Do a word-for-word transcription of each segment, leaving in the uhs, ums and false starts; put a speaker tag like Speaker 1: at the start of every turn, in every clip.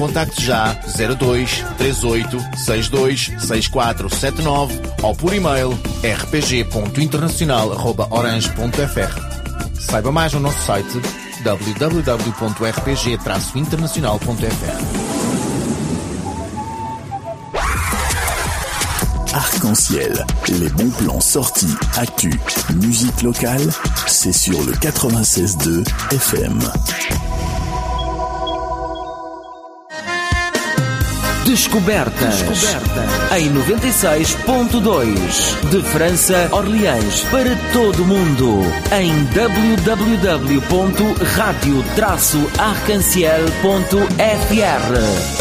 Speaker 1: Contacte já zero dois, três oito, seis dois, seis quatro sete nove ou por e-mail r p g ponto internacional arroba orange ponto f r. Saiba mais no nosso site w w w ponto r p g traço internacional ponto f r.
Speaker 2: Arc-en-ciel, les bons plans sortis, actu, musique locale, c'est sur le quatre-vingt-seize deux F M.
Speaker 3: Descobertas, Descobertas. Em noventa e seis ponto dois, de França, Orleans, para todo o mundo, em w w w ponto radio traço arc-en-ciel ponto f r.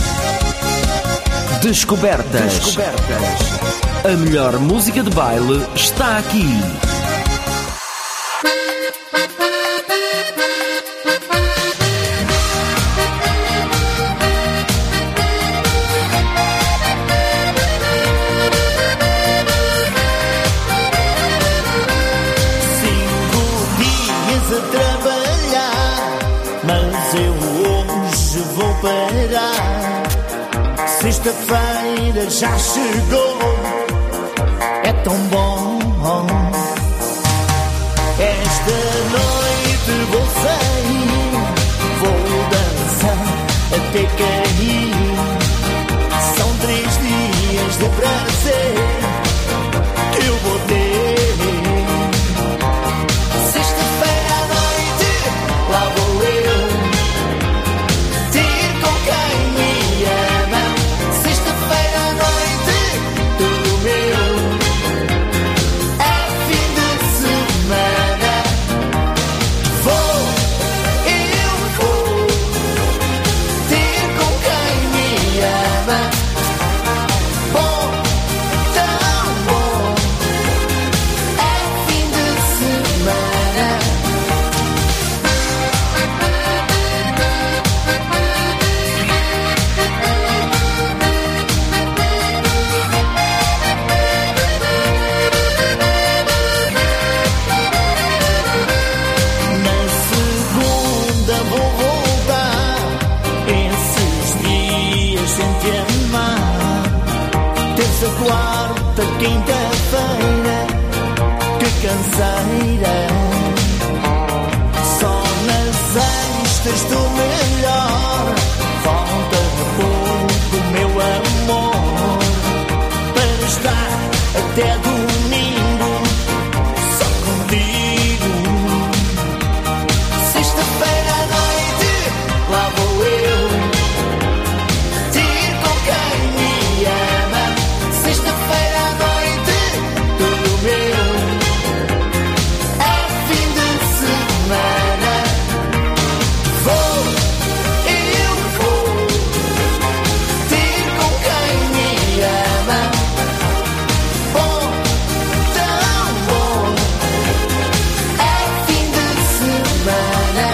Speaker 3: Descobertas. Descobertas. A melhor música de baile está aqui.
Speaker 4: Sexta-feira já chegou, é tão bom. Esta noite vou sair, vou dançar até cair. São três dias de prazer que eu vou ter. Sexta-feira à noite, lá vou eu ter com quem me ama. Sexta-feira à noite, tudo meu. É fim de semana. Vou, eu vou ter com quem me ama. Bom, tão bom. É fim de semana. Na segunda vou voltar, esses dias sem te amar. Terça, quarta, quinta-feira, que canseira. Só nas sextas estou melhor. Falta pouco, meu amor, para estar até domingo só contigo. Sexta-feira à noite, lá vou eu ter com quem me ama. Sexta-feira à noite, tudo meu. É fim de semana. Vou, eu vou ter com quem me ama. Bom, tão bom. É fim de semana.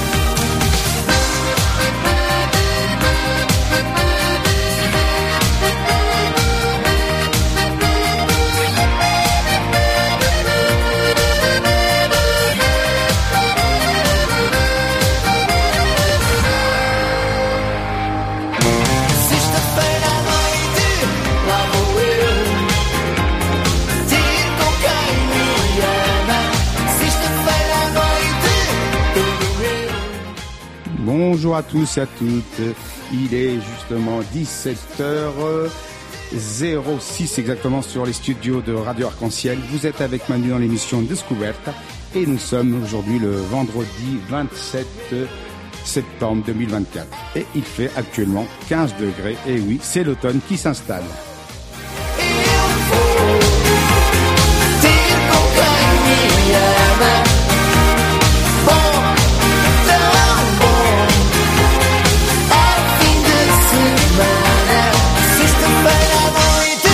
Speaker 4: Sexta-feira à noite, lá vou eu ter com quem me ama. Sexta-feira à noite, tudo meu.
Speaker 5: Bonjour à tous et à toutes. Il est justement dix-sept heures zéro six exactement sur les studios de Radio Arc-en-Ciel. Vous êtes avec Manu dans l'émission Descoberta et nous sommes aujourd'hui le vendredi vingt-sept septembre deux mille vingt-quatre. Et il fait actuellement quinze degrés. Et oui, c'est l'automne qui s'installe.
Speaker 4: Ter com quem me ama. Bom, tão bom. É fim de semana. Sexta-feira à noite.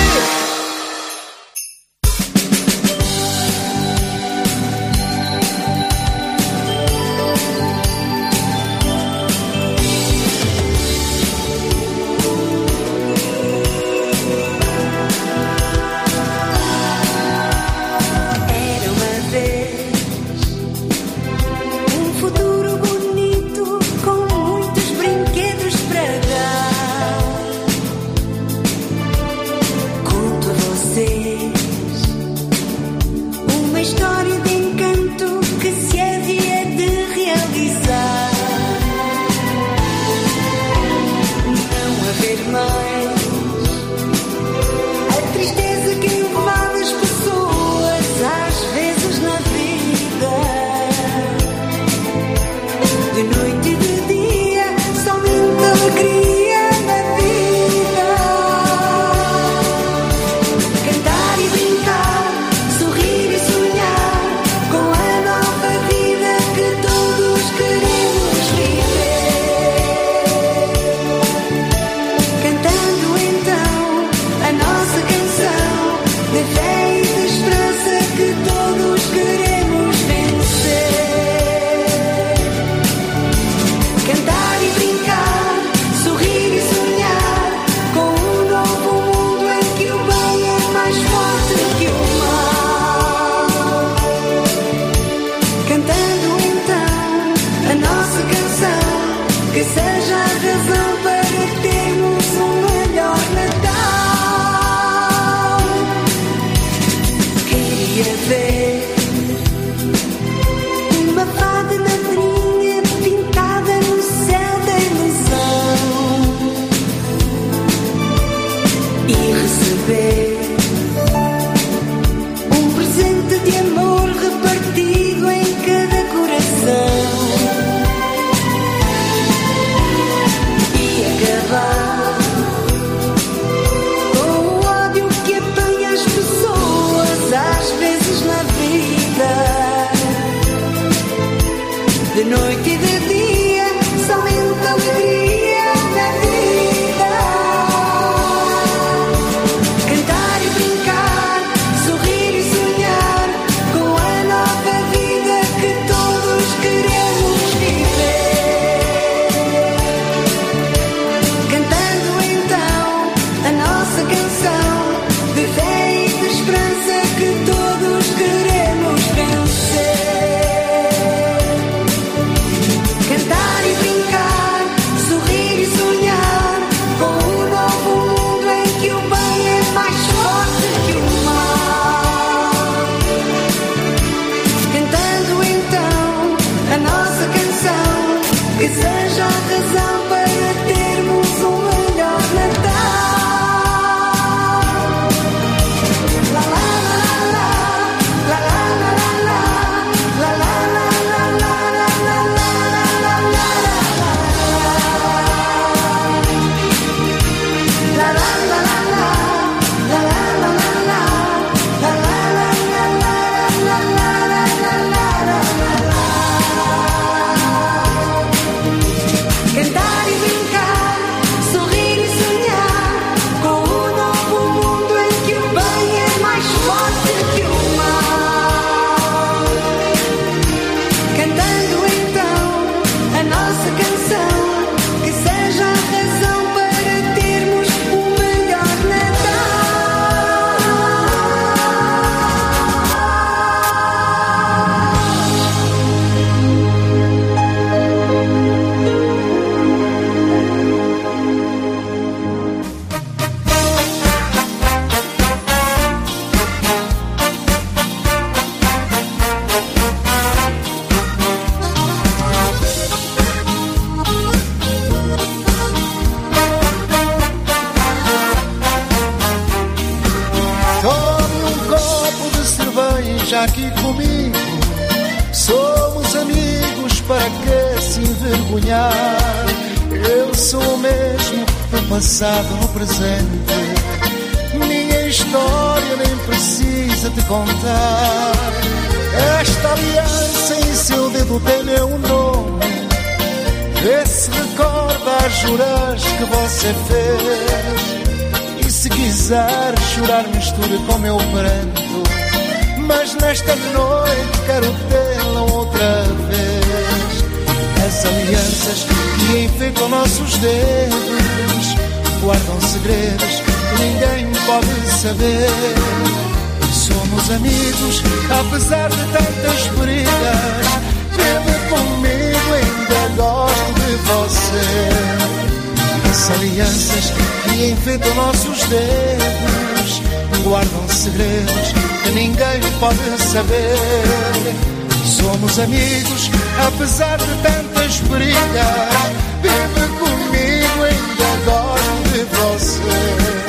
Speaker 6: venha aqui comigo. Somos amigos, para que se envergonhar? Eu sou o mesmo no passado, no presente. Minha história nem precisa te contar. Esta aliança em seu dedo tem meu nome. Vê se recorda as juras que você fez. E se quiser chorar, misture com meu pranto. Mas nesta noite quero tê-la outra vez. As alianças que enfeitam nossos dedos guardam segredos que ninguém pode saber. Somos amigos, apesar de tantas brigas. Bebe comigo, ainda gosto de você. As alianças que enfeitam nossos dedos guardam segredos que ninguém pode saber. Somos amigos, apesar de tantas brigas. Vive comigo, ainda gosto de você.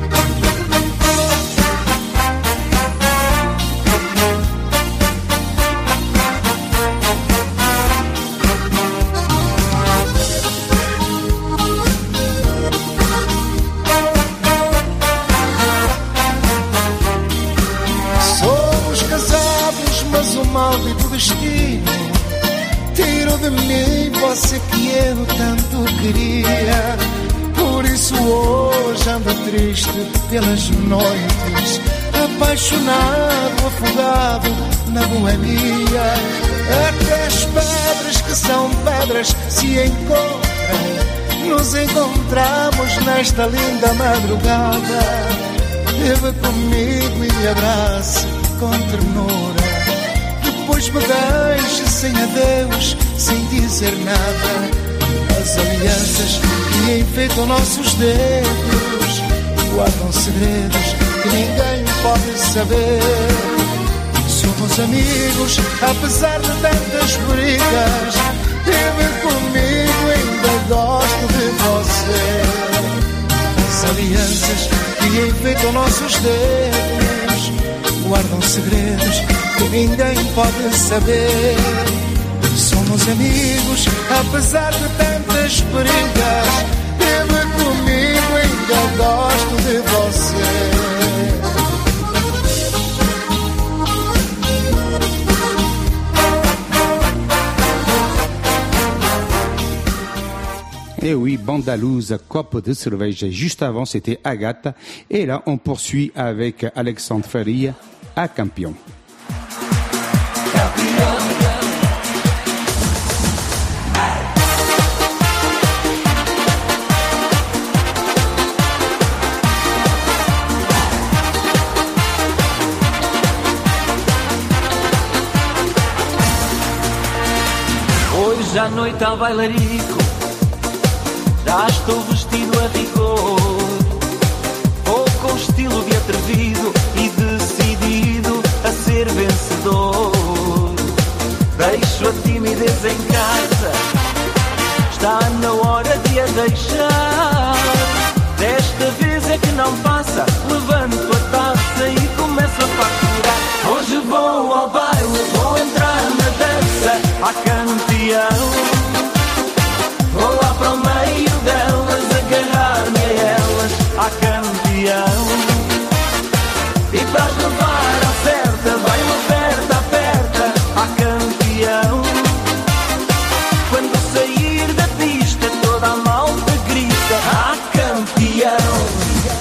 Speaker 6: Maldito destino tirou de mim você que eu tanto queria. Por isso hoje ando triste pelas noites, apaixonado, afogado na boemia. Até as pedras que são pedras se encontram. Nos encontramos nesta linda madrugada. Beba comigo e me abrace com ternura. Depois me deixe sem adeus, sem dizer nada. As alianças que enfeitam nossos dedos guardam segredos que ninguém pode saber. Somos amigos, apesar de tantas brigas. Vive comigo, ainda gosto de você. As alianças que enfeitam nossos dedos guardam segredos que ninguém pode saber. Somos amigos, apesar de tantas brigas. Vive comigo, ainda gosto de você.
Speaker 5: Et oui, Bandalouse, Cope de cerveja. Juste avant, c'était Agathe. Et là, on poursuit avec Alexandre Faria à Campion.
Speaker 3: Hoje à noite ao bailarico, já estou vestido a rigor. Vou com estilo de atrevido e decidido a ser vencedor. Deixo a timidez em casa, está na hora de a deixar. Desta vez é que não passa, levanto a taça e começo a faturar. Hoje vou ao baile, vou entrar na dança, a campeão. Vou lá para o meio delas, agarrar-me a elas, a campeão. E para as levar à certa, vai-me aperta, aperta, a campeão. Quando sair da pista, toda a malta grita, a campeão.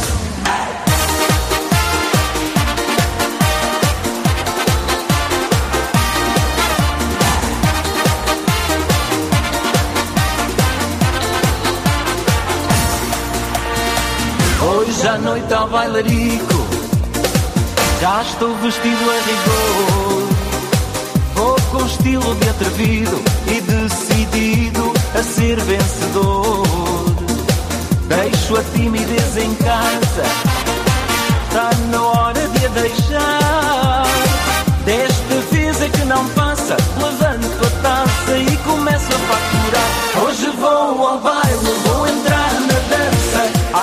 Speaker 3: Hoje à noite ao bailarico, já estou vestido a rigor. Vou com estilo de atrevido e decidido a ser vencedor. Deixo a timidez em casa, está na hora de a deixar. Desta vez é que não passa, levanto a taça e começo a faturar. Hoje vou ao baile, vou entrar na dança, a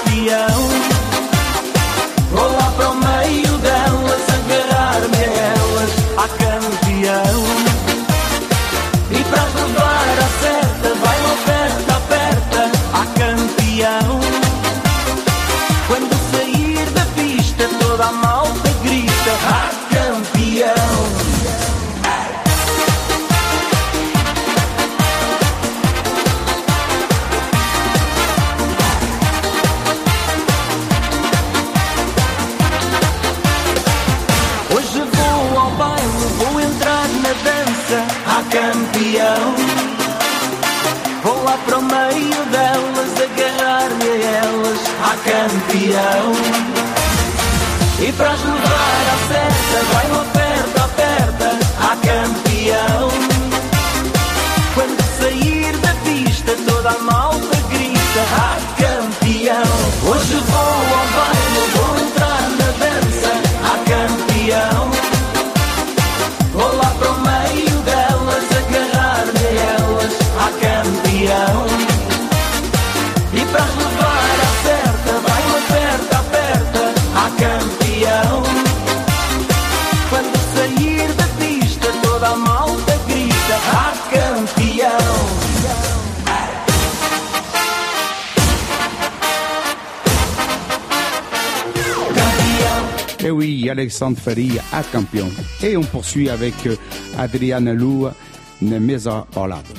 Speaker 3: campeão. Vou lá para o meio delas, agarrar-me a elas, campeão. E para as levar à certa, vai uma aperta, aperta, à campeão. Quando sair da pista, toda a malta grita, ah, campeão. Hoje vou ao baile, vou entrar na dança, ah, campeão. Vou lá para o meio delas, agarrar-me a elas, ah, campeão. E para as levar à certa, vai uma aperta, aperta, ah, campeão. Quando sair da pista, toda a malta grita, ah, campeão.
Speaker 5: Et oui, Alexandre Faria a campeão. Et on poursuit avec Adriana Lua, na mesa ao lado.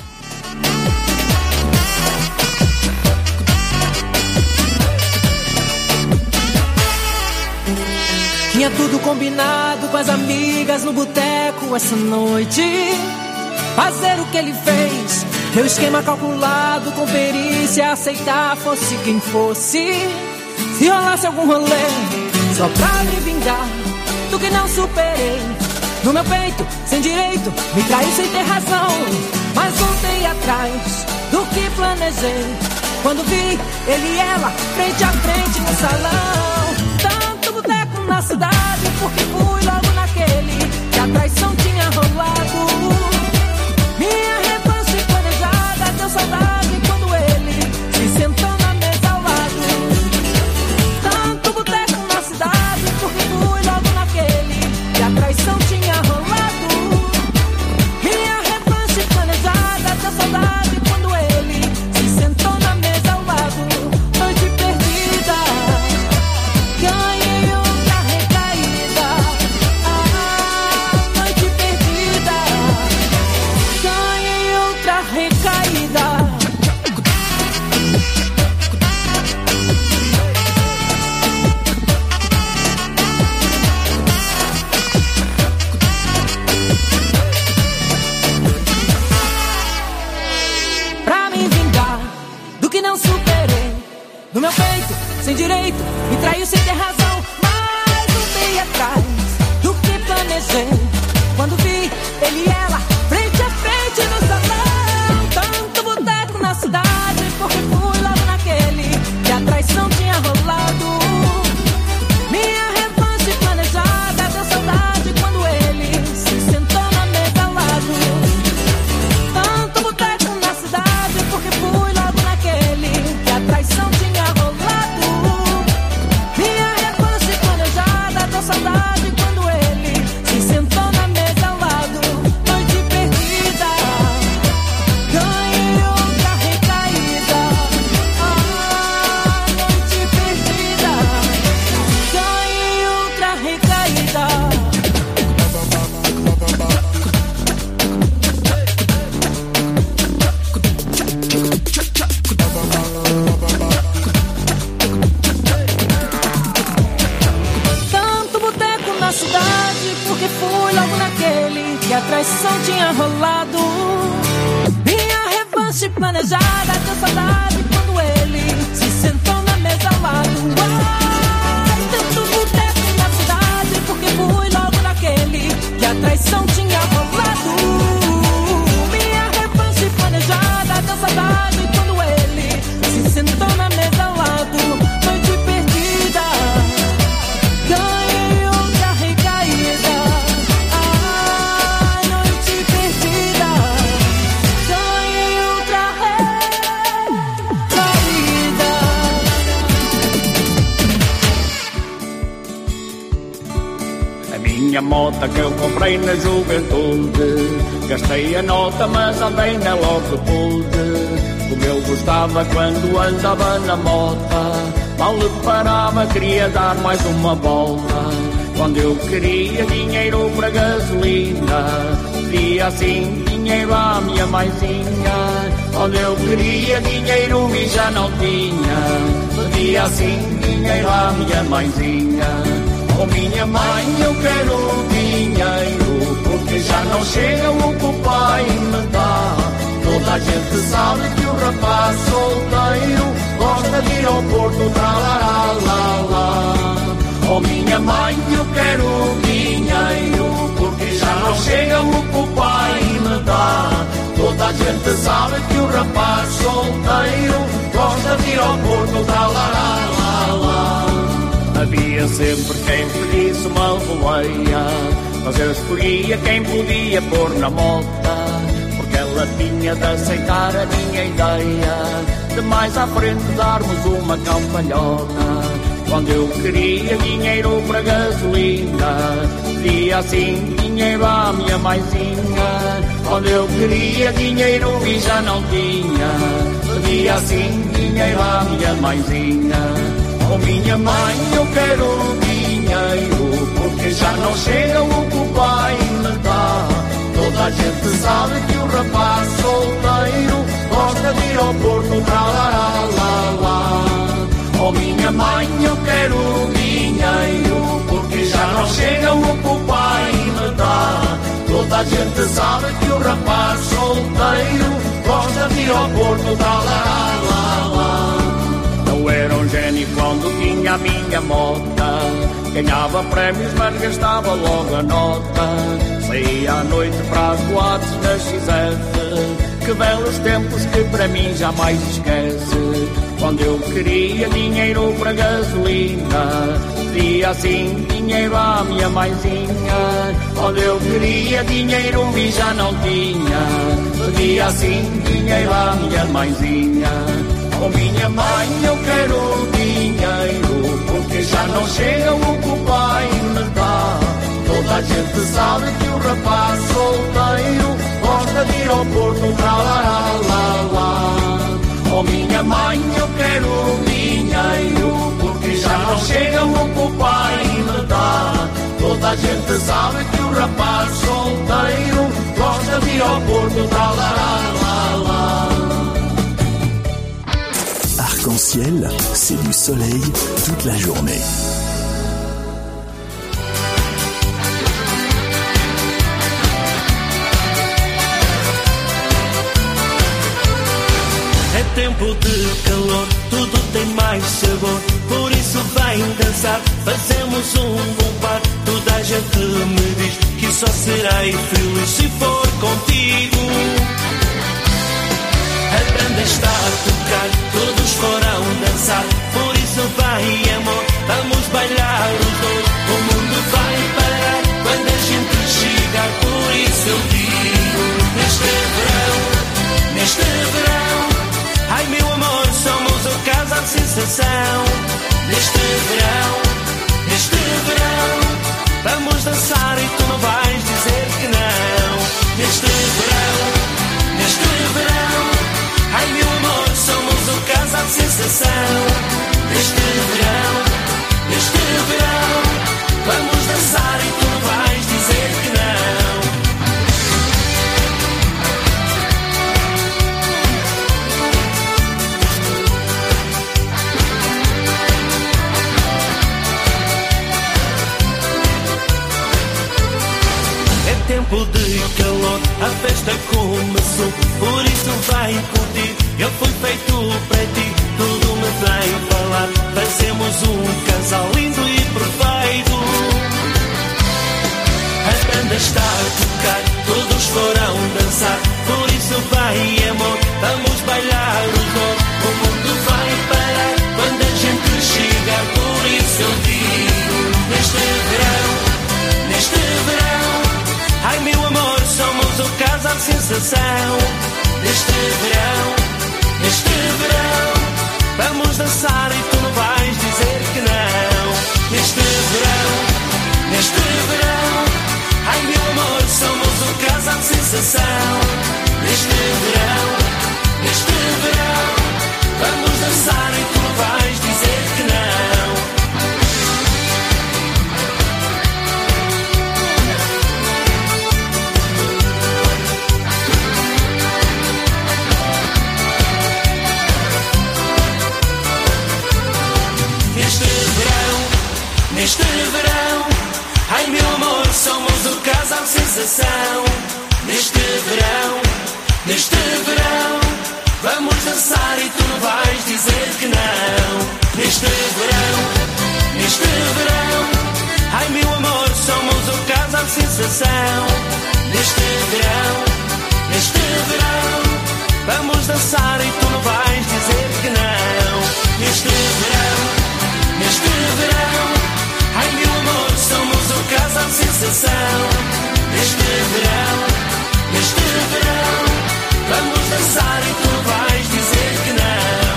Speaker 7: Tinha tudo combinado com as amigas no boteco essa noite. Fazer o que ele fez, meu esquema calculado com perícia, aceitar fosse quem fosse. Se rolasse algum rolê, só pra me vingar do que não superei. No meu peito, sem direito, me traiu sem ter razão. Mas voltei atrás do que planejei. Quando vi ele e ela, frente a frente no salão. Tanto boteco na cidade, porque fui logo naquele que a traição tinha rolado. Minha revanche planejada deu saudade quando ele se sentou na mesa ao lado. Tanto boteco na cidade, porque fui logo naquele que a traição tinha rolado. Minha revanche planejada deu saudade quando ele se sentou na mesa ao lado. Noite perdida, ganhei outra recaída. Ah, noite perdida, ganhei outra recaída. Pra me vingar do que não superei, no meu peito, sem direito, me traiu sem ter razão. Mas voltei atrás do que planejei. Quando vi ele e ela, frente a frente no salão. Tanto boteco na cidade, porque fui logo naquele que a traição tinha rolado. Minha revanche planejada deu saudade quando ele se sentou na mesa ao lado. Tanto boteco na cidade, porque fui logo naquele que a traição tinha rolado. Minha revanche planejada deu saudade quando ele se sentou na mesa ao lado. Noite perdida, ganhei outra recaída. Ah, noite perdida, ganhei outra recaída. Tanto boteco na cidade, porque fui logo naquele que a traição tinha rolado. Minha revanche planejada deu saudade quando ele se sentou na mesa ao lado. Ai, tanto boteco na cidade, porque fui logo naquele que a traição tinha rolado. Minha revanche planejada deu saudade quando ele se sentou na mesa ao lado. Noite perdida, ganhei outra recaída. Ah, noite perdida, ganhei outra recaída.
Speaker 8: A minha moto que eu comprei na juventude, gastei a nota mas andei nela ao que pude. Como eu gostava quando andava na mota, mal lhe parava, queria dar mais uma volta. Quando eu queria dinheiro para gasolina, pedia assim dinheiro à minha mãezinha. Quando eu queria dinheiro e já não tinha, pedia assim dinheiro à minha mãezinha. Oh minha mãe, eu quero dinheiro, porque já não chega o que o pai me dá. Toda a gente sabe que o rapaz solteiro gosta de ir ao Porto, tralará. gente sabe que o rapaz solteiro gosta de ir ao Porto, lá, lá, lá, lá. Havia sempre quem pedisse uma boleia, mas eu escolhia quem podia pôr na mota, porque ela tinha de aceitar a minha ideia de mais à frente darmos uma cambalhota. Quando eu queria dinheiro para gasolina, pedia assim dinheiro à minha mãezinha. Quando eu queria dinheiro e já não tinha, pedia assim dinheiro à minha mãezinha. Oh minha mãe, eu quero dinheiro, porque já não chega o que o pai me dá. Toda a gente sabe que o rapaz solteiro gosta de ir ao Porto, lá, lá, lá, lá. Oh minha mãe, eu quero dinheiro, porque já não chega o que o pai me dá. Toda a gente sabe que o rapaz solteiro gosta de ir ao Porto, lá, lá, lá, lá. Eu era um gênio quando tinha a minha mota, ganhava prémios mas gastava logo a nota. Saía à noite para as boates da X F, que belos tempos que para mim jamais esquece. Quando eu queria dinheiro para gasolina, pedia assim dinheiro à minha mãezinha. Quando eu queria dinheiro e já não tinha, pedia assim dinheiro à minha mãezinha. Oh minha mãe, eu quero dinheiro, porque já não chega o que o pai me dá. Toda a gente sabe que o rapaz solteiro gosta de ir ao Porto, lá, lá, lá, lá. Oh minha mãe, eu quero dinheiro, porque já não chega o que o pai me dá. Toda a gente sabe que o rapaz solteiro gosta de ir ao Porto, lá, lá, lá, lá.
Speaker 2: Arc-en-ciel, c'est du soleil toute la journée.
Speaker 9: É tempo de calor, tudo tem mais sabor, por isso vem dançar, fazemos um bom par. Toda a gente me diz que só serei feliz se for contigo. A banda está a tocar, todos foram dançar, por isso vem amor, vamos bailar os dois. O mundo vai parar quando a gente chegar, por isso eu digo, neste verão, neste verão, ai meu amor, somos o casal sensação. Neste verão, neste verão, vamos dançar e tu não vais dizer que não. Neste verão, neste verão, ai meu amor, somos o casal sensação. Neste verão, neste verão, vamos dançar e tu não vais dizer que não. Tempo de calor, a festa começou, por isso vem curtir. Eu fui feito para ti, tudo me vem falar. Fazemos um casal lindo e perfeito. A banda está a tocar, todos foram dançar, por isso vem amor, vamos bailar os dois. O mundo vai parar quando a gente chegar, por isso eu digo, neste verão, neste verão, ai meu amor, somos o casal sensação. Neste verão, neste verão, vamos dançar e tu não vais dizer que não. Neste verão, neste verão, ai meu amor, somos o casal sensação. Neste verão, neste verão, vamos dançar e tu não vais dizer que não. Neste verão, ai meu amor, somos o casal sensação. Neste verão, neste verão, vamos dançar e tu não vais dizer que não. Neste verão, neste verão, ai meu amor, somos o casal sensação. Neste verão, neste verão, Vamos dançar e tu não vais dizer que não. Neste verão, neste verão, ai meu amor, somos o casal sensação. Neste verão, neste verão, vamos dançar e tu não vais dizer que não.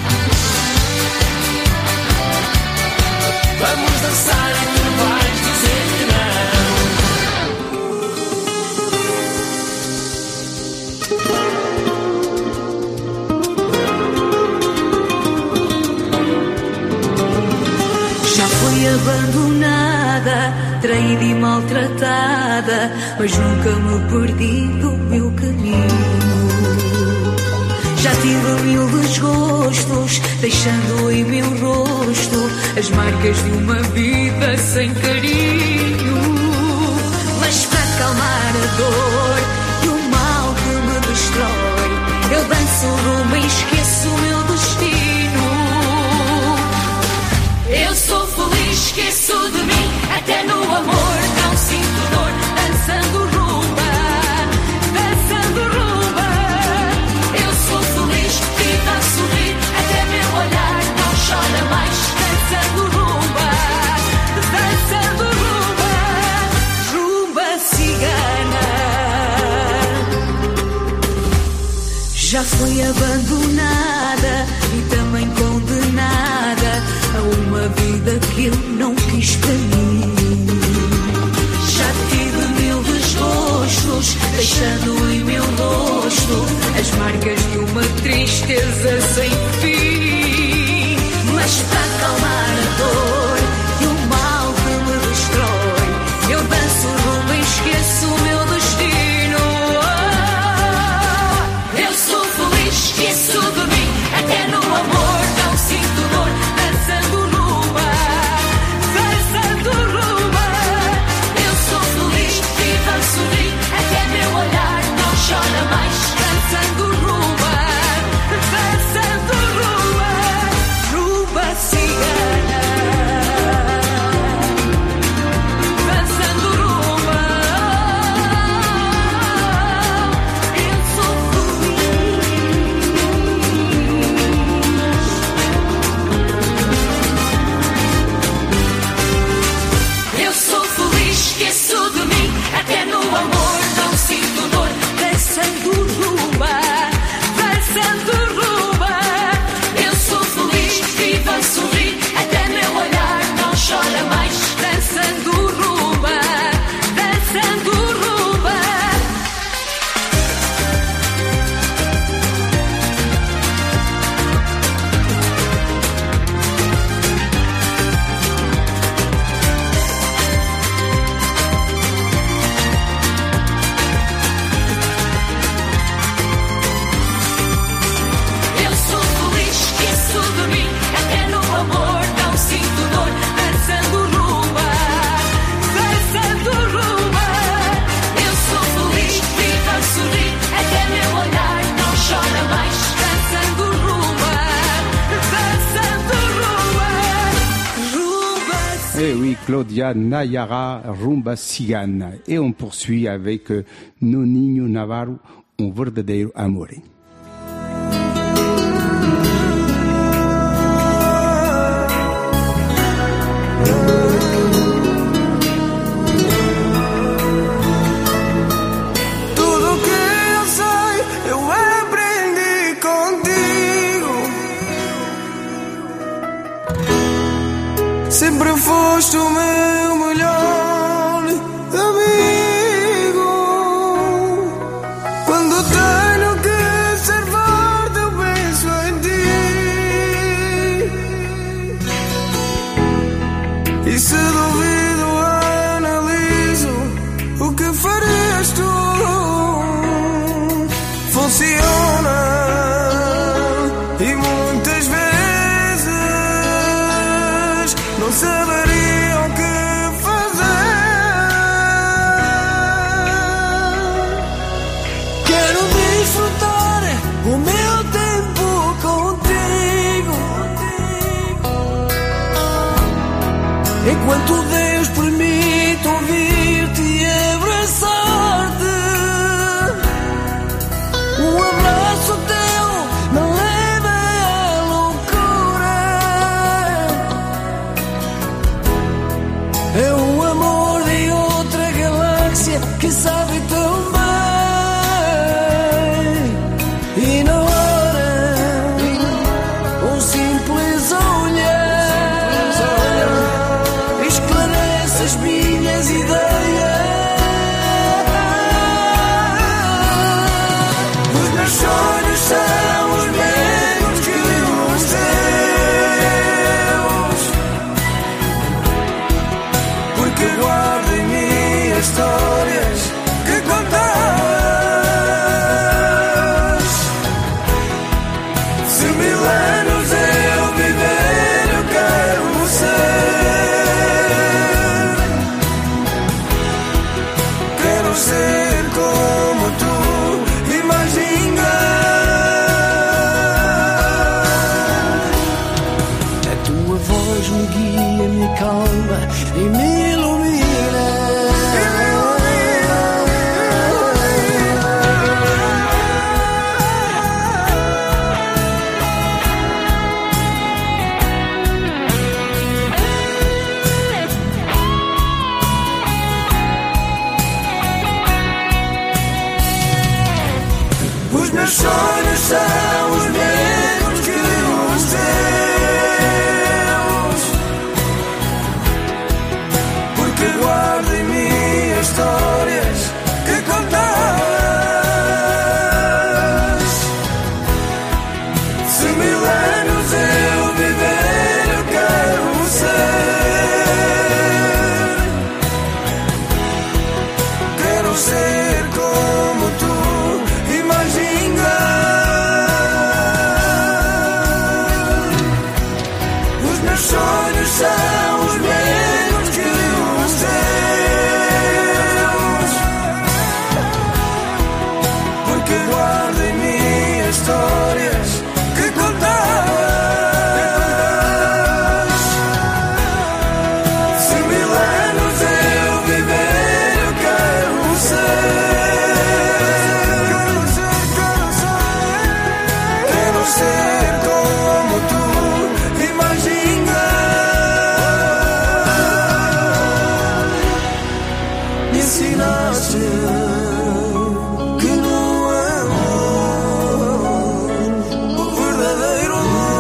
Speaker 9: Vamos dançar e tu não vais dizer que não.
Speaker 10: Já fui abandonada, traída e maltratada, mas nunca me perdi do meu caminho. Já tive mil desgostos, deixando em meu rosto as marcas de uma vida sem carinho. Mas para acalmar a dor e o mal que me destrói, eu danço rumo e esqueço o meu destino. Eu sou feliz, esqueço de mim, até no amor não sinto dor, dançando rumba, dançando rumba. Eu sou feliz, vivo a sorrir, até meu olhar não chora mais, dançando rumba, dançando rumba, rumba cigana. Já fui abandonada e também condenada a uma vida que eu não quis para mim. Já tive mil desgostos, deixando em meu rosto as marcas de uma tristeza sem fim. Mas para acalmar a dor e o mal que me destrói, eu danço rumo e esqueço o meu destino. Oh, eu sou feliz, esqueço de mim, até no amor não sinto dor, dançando rumba, dançando rumba. Eu sou feliz, vivo a sorrir, até meu olhar não chora mais, dançando rumba, dançando rumba, rumba cigana, dançando rumba. Eu sou Eu sou feliz, esqueço de mim, até no amor não sinto dor, dançando rumba, dançando rumba. Eu sou feliz, vivo a sorrir, até meu olhar não chora mais, dançando rumba, dançando rumba. Eu sou feliz, esqueço de mim, até no amor não sinto dor, dançando rumba, dançando rumba. Eu sou feliz, vivo a sorrir, até meu olhar não chora mais, dançando rumba, dançando rumba, rumba.
Speaker 5: Eh oui, Claudia Nayara, Rumba Cigana. Et on poursuit avec euh, Noninho Navarro, Um Verdadeiro Amor.
Speaker 6: Tudo que eu sei, eu aprendi contigo. Sempre foste o meu melhor amigo. Quando tenho que ser forte, eu penso em ti. E se duvido, analiso o que farias tu. Funciona. E muitas vezes não saberia o que fazer. Quero desfrutar o meu tempo contigo, enquanto Deus permite ouvir-te e abraçar-te. Um abraço
Speaker 9: luz me guia, me acalma e me ilumina.
Speaker 6: Os meus sonhos são os mesmos que os teus, porque guardo em mim as histórias que contas. Se mil anos eu viver, eu quero ser, quero ser como tu. Os meus sonhos são os mesmos que os teus, porque guardo em mim as histórias que contas. Se mil anos eu viver, eu quero ser, quero ser como tu imaginas. Me ensinaste que no amor o verdadeiro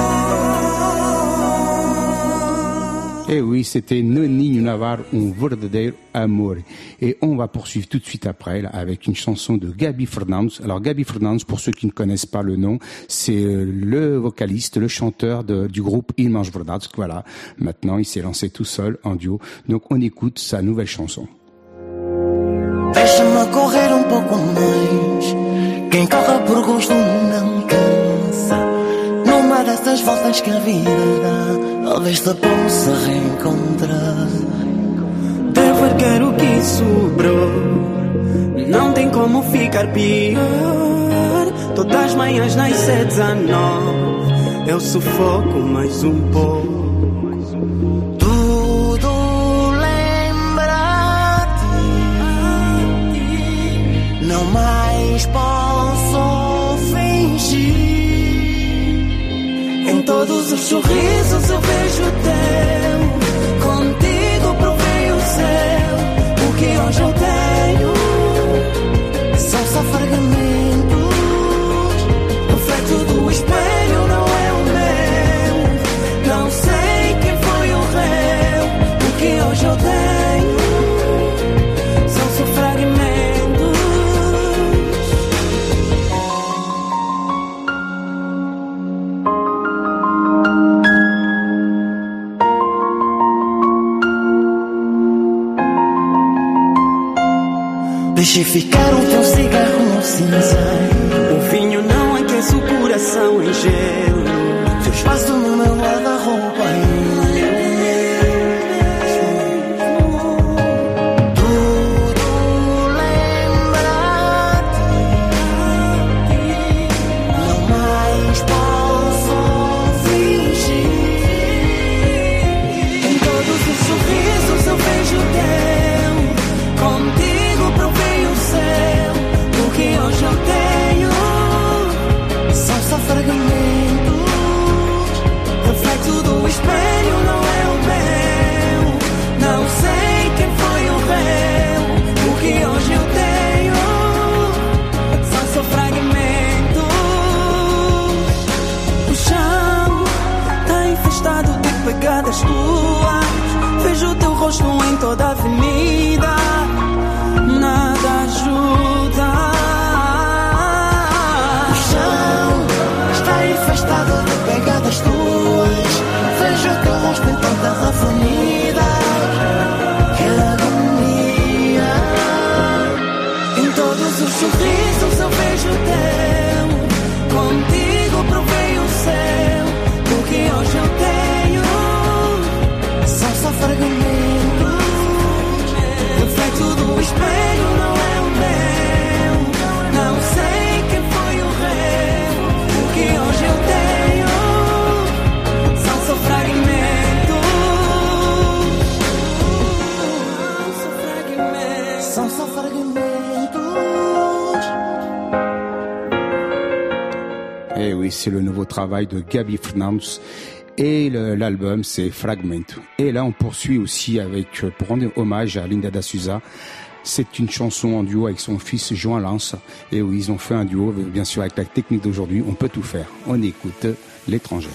Speaker 6: amor.
Speaker 5: Eh oui, c'était Noninho Navarro, un verdadeiro amor. Et on va poursuivre tout de suite après là, avec une chanson de Gabi Fernandes. Alors Gabi Fernandes, pour ceux qui ne connaissent pas le nom, c'est le vocaliste, le chanteur de, du groupe Irmãos Verdades. Voilà, maintenant il s'est lancé tout seul en duo. Donc on écoute sa nouvelle chanson.
Speaker 9: Deixa-me correr um pouco mais. Quem corre por gosto não cansa. Numa dessas voltas que a vida dá, talvez se possa reencontrar. Devo erguer o que sobrou, não tem como ficar pior. Todas as manhãs nas sete a nove eu sufoco mais um pouco. Não mais posso fingir. Em todos os sorrisos eu vejo o teu. Contigo provei o céu. O que hoje eu tenho são só fragmentos. Reflexo do espelho não é o meu. Não sei quem foi o réu. O que hoje eu tenho são só fragmentos. Deixe ficar o teu cigarro no cinzeiro. O vinho não aquece o coração em gelo. Teu espaço no meu guarda-roupa é tudo lembra-te. Não mais posso fingir. Em todos os sorrisos eu vejo o teu. Contigo provei o céu. O que hoje eu tenho são só fragmentos. Reflexo do espelho não é o meu. Não sei quem foi o réu. O que hoje eu tenho são só fragmentos. O chão tá infestado de pegadas tuas. Vejo o teu rosto em toda a avenida. Nada ajuda. O chão está infestado de pegadas tuas. Vejo o teu rosto em toda a avenida. Que agonia. Em todos os sorrisos eu vejo o teu. Contigo provei o céu. O que hoje eu tenho são só fragmentos.
Speaker 5: c'est le nouveau travail de Gabi Fernandes. Et le, l'album, c'est Fragmento. Et là, on poursuit aussi avec, pour rendre hommage à Linda da Souza. C'est une chanson en duo avec son fils João Lance. Et oui, ils ont fait un duo, bien sûr, avec la technique d'aujourd'hui, on peut tout faire. On écoute L'étrangère.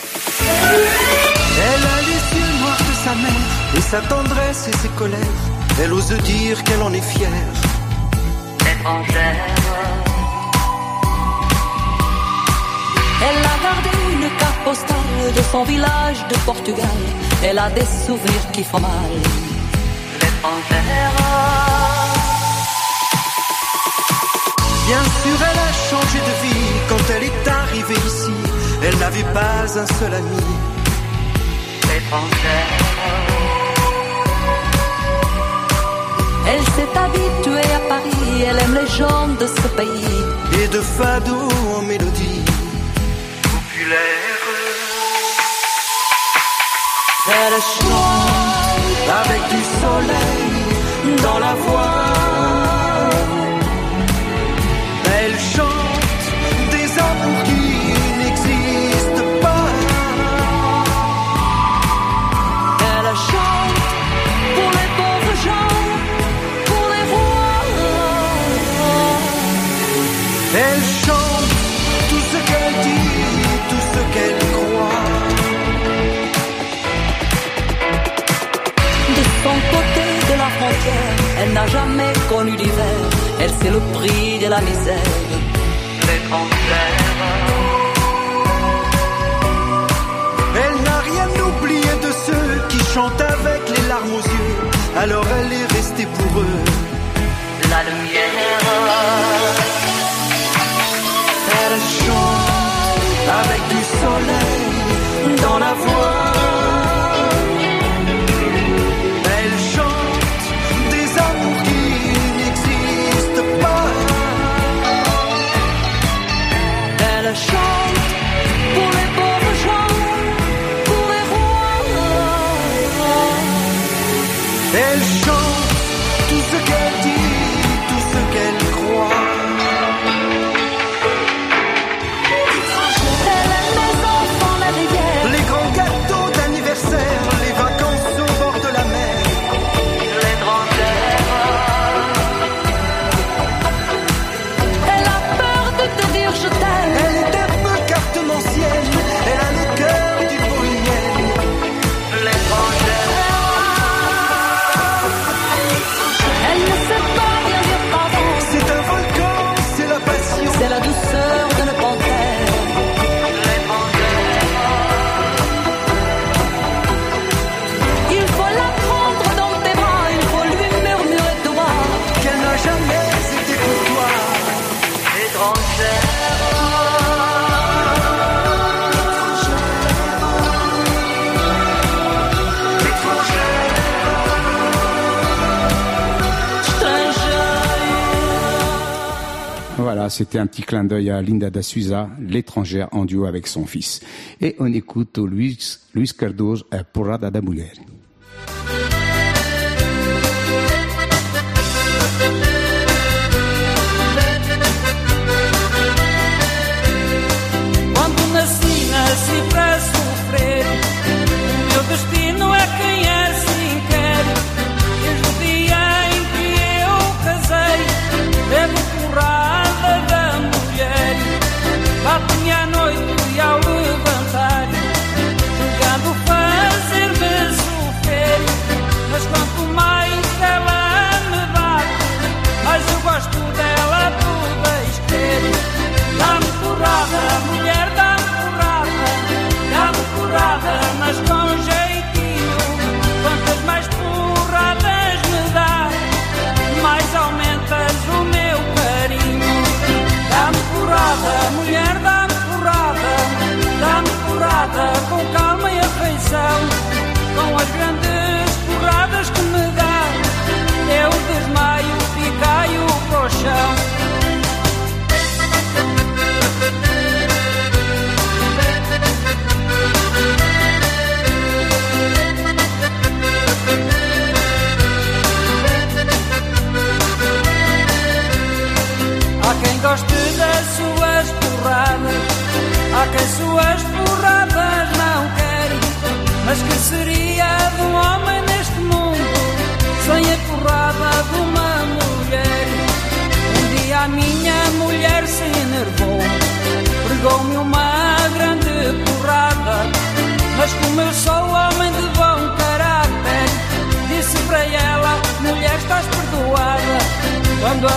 Speaker 11: Elle a les yeux noirs de sa mère, et sa tendresse et ses colères. Elle ose dire qu'elle en est fière.
Speaker 10: L'étrangère. Elle a gardé une carte postale de son village de Portugal. Elle a des souvenirs qui font mal. L'étrangère.
Speaker 11: Bien sûr, elle a changé de vie quand elle est arrivée ici. Elle n'avait pas un seul ami.
Speaker 10: L'étrangère. Elle s'est habituée à Paris. Elle aime les gens de ce pays.
Speaker 11: Et de fado en mélodie populaire.
Speaker 10: Elle chante
Speaker 11: avec du soleil dans la voix. Elle chante des amours qui n'existent pas.
Speaker 10: Elle chante pour les pauvres gens, pour les rois.
Speaker 11: Elle chante tout ce qu'elle dit, tout ce qu'elle croit.
Speaker 10: De son côté de la frontière, elle n'a jamais connu d'hiver. Elle sait le prix de la misère. L'étrangère.
Speaker 11: Elle n'a rien oublié de ceux qui chantent avec les larmes aux yeux. Alors elle est restée pour eux
Speaker 10: la lumière.
Speaker 11: Elle chante avec du soleil dans la voix.
Speaker 10: Elle chante pour les pauvres gens, pour les rois.
Speaker 11: Elle chante tout ce qu'elle dit, tout ce qu'elle croit.
Speaker 10: Elle aime les enfants, la rivière,
Speaker 11: les grands gâteaux d'anniversaire, les vacances au bord de la mer.
Speaker 10: L'étrangère. Elle a peur de te dire je t'aime.
Speaker 11: Elle est un peu cartomancienne, elle a le cœur du bohémien.
Speaker 10: L'étrangère. Elle ne sait pas bien dire pardon.
Speaker 11: C'est un volcan, c'est la passion.
Speaker 10: C'est la douceur d'une panthère. L'étrangère. Il faut la prendre dans tes bras, il faut lui murmurer tout bas
Speaker 11: qu'elle n'a jamais été pour toi.
Speaker 10: L'étrangère.
Speaker 5: Voilà, c'était un petit clin d'œil à Linda da Souza, l'étrangère en duo avec son fils. Et on écoute Luis, Luis Cardoso à Porrada da Mulher.
Speaker 12: Quando nasci, nasci para sofrer. O meu destino é quem é assim quer. Desde o dia em que eu casei, levo porrada da mulher. Bate-me à noite e ao levantar, jogando fazer-me sofrer.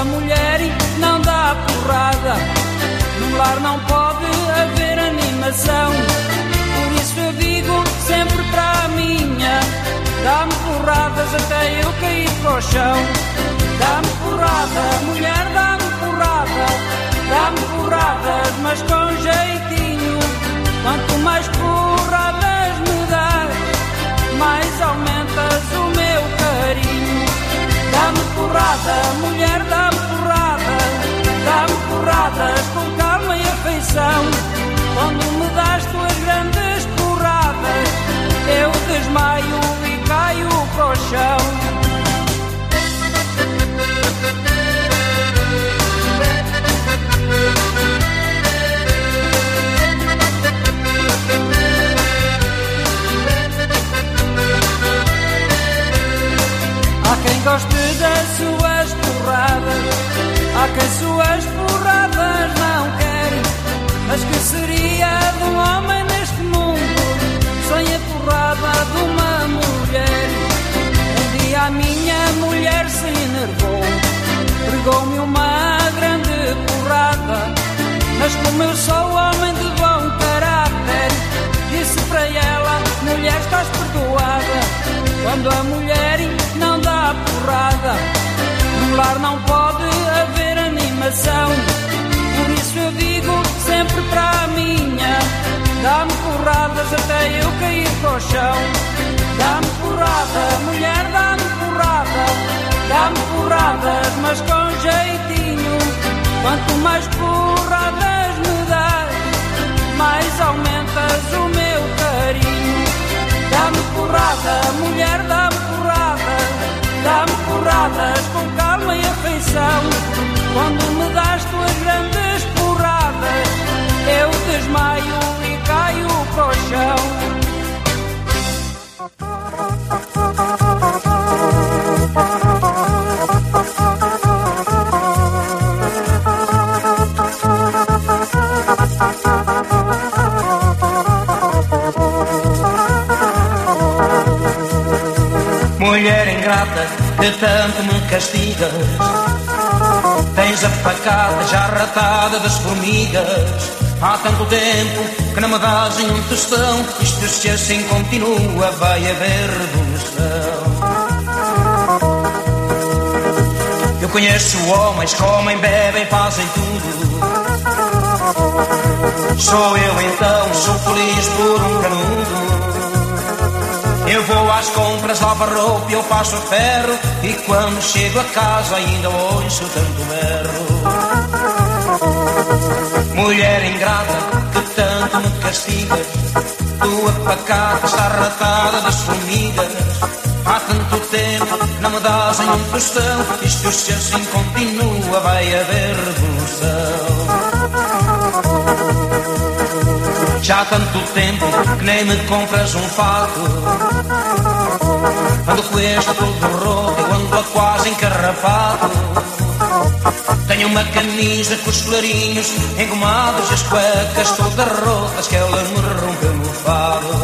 Speaker 12: a mulher não dá porrada, no lar não pode haver animação. Por isso eu digo sempre para a minha: dá-me porradas até eu cair para o chão. Dá-me porrada, mulher, dá-me porrada, dá-me porradas, mas com jeitinho. Quanto mais porradas me dás, mais aumentas o meu carinho. Dá-me porrada, mulher, dá-me porrada, dá-me porradas com calma e afeição. Quando me das tuas grandes porradas, eu desmaio e caio para o chão. Há quem goste das suas porradas, há quem suas porradas não quer. Mas que seria de um homem neste mundo sem a porrada de uma mulher? Um dia a minha mulher se enervou, pregou-me uma grande porrada. Mas como eu sou homem de bom caráter, disse para ela: mulher, estás perdoada. Quando a mulher não dá porrada, no lar não pode haver animação. Por isso eu digo sempre para a minha: dá-me porradas até eu cair para o chão. Dá-me porrada, mulher, dá-me porrada, dá-me porradas, mas com jeitinho. Quanto mais porradas me dás, mais aumentas o meu carinho. Dá-me porrada, mulher, dá-me porrada, dá-me porradas com calma e afeição. Quando me das tuas grandes porradas, eu desmaio e caio para o chão.
Speaker 13: Mulher ingrata, que tanto me castigas, tens a facada já ratada das formigas. Há tanto tempo que não me dás nenhum tostão. Isto se assim continua vai haver revolução. Eu conheço homens que comem, bebem, fazem tudo. Sou eu então, sou feliz por um canudo. Eu vou às compras, lavo a roupa, eu passo a ferro. E quando chego a casa ainda ouço tanto berro. Mulher ingrata, que tanto me castigas, tua pacata está ratada das formigas. Há tanto tempo que não me dás nenhum tostão. Isto se assim continua vai haver revolução. Já há tanto tempo que nem me compras um fato. Ando com este todo roto, eu ando quase encarrapado. Tenho uma camisa com os colarinhos engomados e as cuecas todas rotas, que ela me rompeu no fado.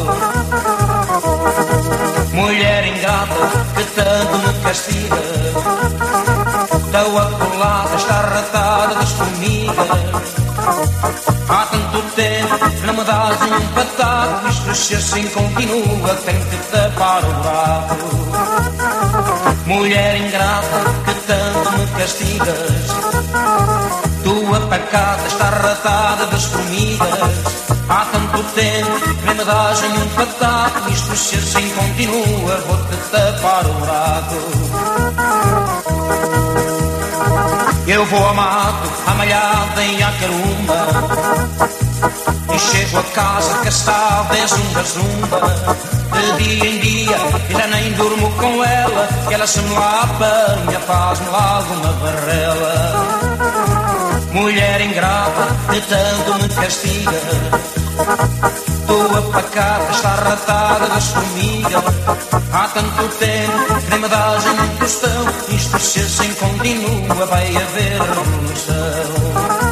Speaker 13: Mulher ingrata, que tanto me castiga, tua colada está ratada das formigas. Há tanto tempo que não me dás um pataco. Isto se assim continua tem que tapar o buraco. Mulher ingrata, que tanto me castigas, tua pacata está ratada das formigas. Há tanto tempo que nem me dás um pataco. Isto se assim continua vou-te tapar o buraco. Eu vou ao mato, à malhada e à carumba, e chego a casa que está de zumba zumba. De dia em dia e já nem durmo com ela, que ela se me lapa, me faz-me logo uma barrela. Mulher ingrata, que tanto me castiga, tua pacata está ratada das formigas. Há tanto tempo que nem me dás um tostão. Isto se assim continua vai haver revolução.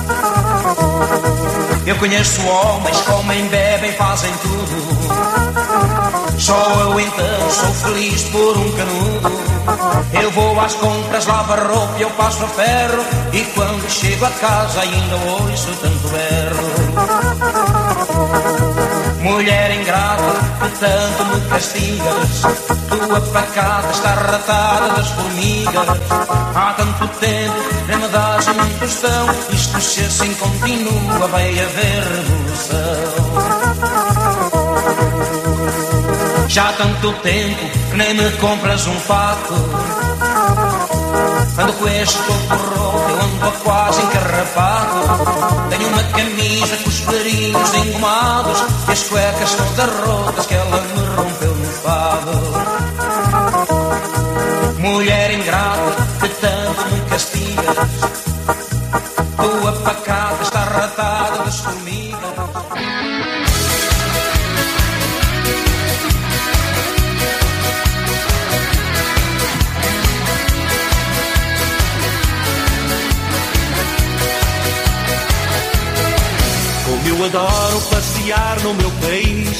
Speaker 13: Eu conheço homens, comem, bebem, fazem tudo. Só eu então sou sou feliz por um canudo. Eu vou às compras, lavo a roupa, eu passo a ferro, e quando chego a casa ainda ouço tanto berro. Mulher ingrata, que tanto me castigas, tua pacata está ratada das formigas. Há tanto tempo nem me dás um tostão, isto se assim continua vai haver revolução. Já há tanto tempo que nem me compras um fato, ando com este corpo roto, eu ando a quase encarrapado. Tenho uma camisa com os pelinhos engomados e as cuecas todas rotas que ela me rompeu no fado. Mulher ingrata, que tanto me castigas, tua pacata está ratada das formigas.
Speaker 9: Eu adoro passear no meu país,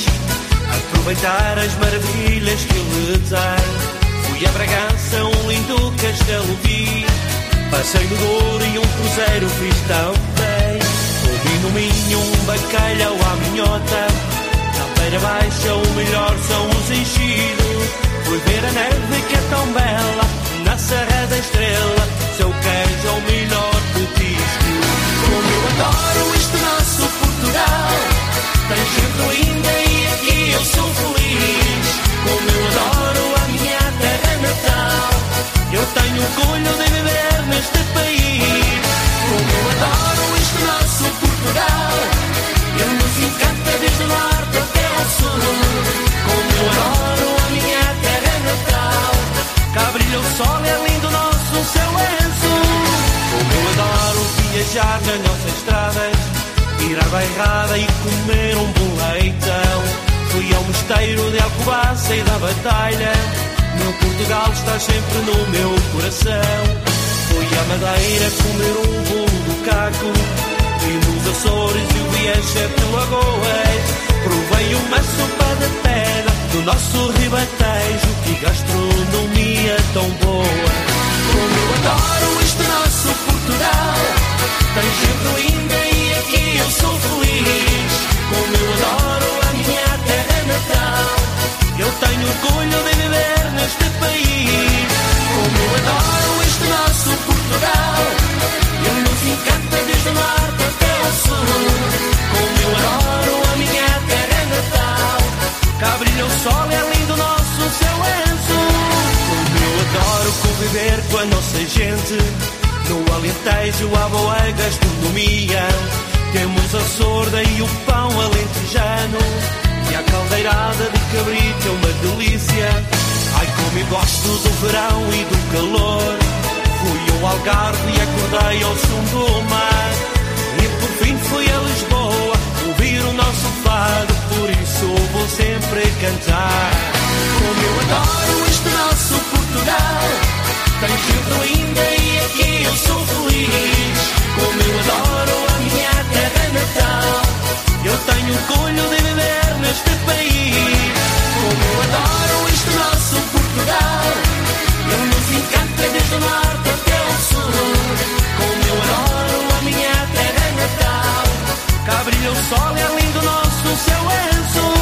Speaker 9: aproveitar as maravilhas que ele tem. Fui a Bragança, um lindo castelo vi, passei no Douro e um cruzeiro fiz também. Comi no Minho um bacalhau à minhota, na Beira Baixa o melhor são os enchidos. Fui ver a neve que é tão bela, na Serra da Estrela, seu queijo é o melhor petisco. Como eu adoro este nosso Portugal, tem gente linda e aqui eu sou feliz. Como eu adoro a minha terra natal, eu tenho orgulho de viver neste país. Como eu adoro este nosso Portugal, ele nos encanta desde o norte até ao sul. Como eu adoro a minha terra natal, cá brilha o sol e é lindo o nosso céu azul. Como eu adoro viajar nas nossas estradas, ir à bairrada e comer um bom leitão. Fui ao mosteiro de Alcobaça e da Batalha, meu Portugal está sempre no meu coração. Fui à Madeira comer um bolo do caco, e nos Açores eu vi as sete lagoas. Provei uma sopa de pedra do nosso ribatejo, que gastronomia tão boa. Como eu adoro este nosso Portugal, tem gente linda e aqui eu sou feliz. Como eu adoro a minha terra natal, eu tenho orgulho de viver neste país. Como eu adoro este nosso Portugal, ele nos encanta desde o norte até ao sul. Como eu adoro a minha terra natal, cá brilha o sol e é lindo o nosso céu azul. Como eu adoro conviver com a nossa gente, no Alentejo há boa gastronomia, temos a sorda e o pão alentejano, e a caldeirada de cabrito é uma delícia. Ai, como eu gosto do verão e do calor, fui ao Algarve e acordei ao som do mar, e por fim fui a Lisboa ouvir o nosso fado, por isso vou sempre cantar. Como eu adoro este nosso Portugal, tem gente linda e aqui eu sou feliz. Como eu adoro a minha terra natal, eu tenho orgulho de viver neste país. Como eu adoro este nosso Portugal, ele nos encanta desde o norte até ao sul. Como eu adoro a minha terra natal, cá brilha o sol e é lindo o nosso céu azul.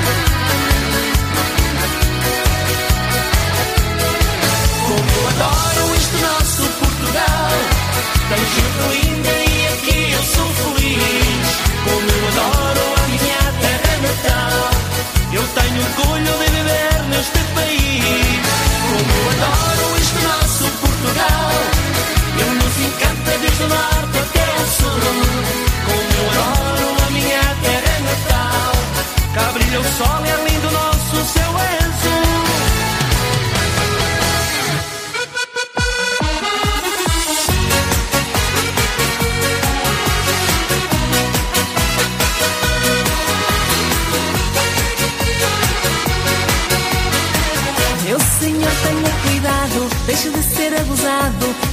Speaker 9: Como eu adoro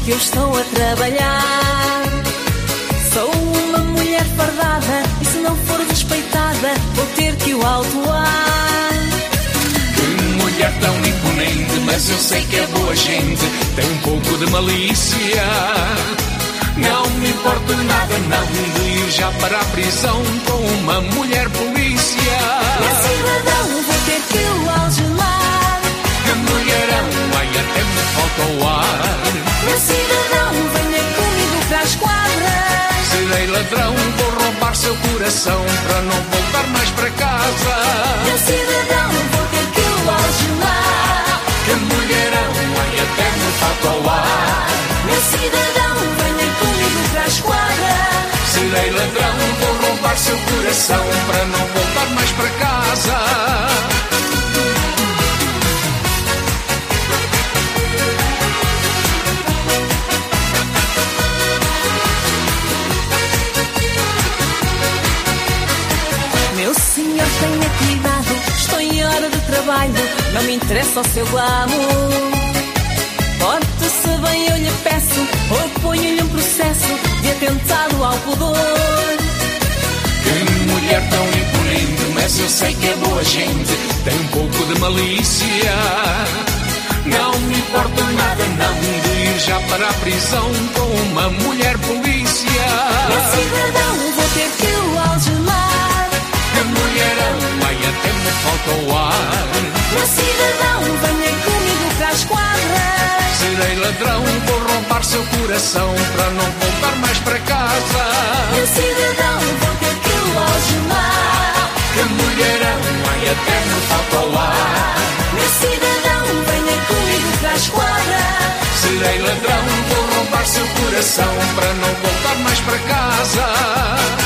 Speaker 7: que eu estou a trabalhar. Sou uma mulher fardada e se não for respeitada vou ter que o autuar.
Speaker 9: Que mulher tão imponente, mas eu sei que é boa gente, tem um pouco de malícia. Não me importa nada não de ir já para a prisão com uma mulher polícia.
Speaker 7: Meu cidadão, vou ter que o algemar.
Speaker 9: Que mulherão, ai até me falta o ar.
Speaker 7: Meu cidadão, venha comigo para as quadras.
Speaker 9: Serei ladrão, vou roubar seu coração para não voltar mais para casa.
Speaker 7: Meu cidadão, vou ter que o algemar.
Speaker 9: Que mulherão, ai até me falta o ar.
Speaker 7: Meu cidadão, venha comigo para as quadras.
Speaker 9: Serei ladrão, vou roubar seu coração para não voltar mais para casa.
Speaker 7: Meu senhor, tenha cuidado, estou em hora de trabalho, não me interessa o seu glamour. Porte-se bem, eu lhe peço, ou ponho-lhe um processo de atentado ao pudor.
Speaker 9: Que mulher tão imponente, mas eu sei que é boa gente, tem um pouco de malícia. Não me importa nada não de ir já para a prisão com uma mulher polícia.
Speaker 7: Meu cidadão, vou ter que o algemar.
Speaker 9: Que mulherão, ai até me falta o ar.
Speaker 7: Meu cidadão, venha comigo para as quadras.
Speaker 9: Serei ladrão, vou roubar seu coração para não voltar mais para casa.
Speaker 7: Meu cidadão, vou ter que o algemar.
Speaker 9: Que mulherão, ai até me falta o ar.
Speaker 7: Meu cidadão, venha comigo para as quadras.
Speaker 9: Serei ladrão, vou roubar seu coração para não voltar mais para casa.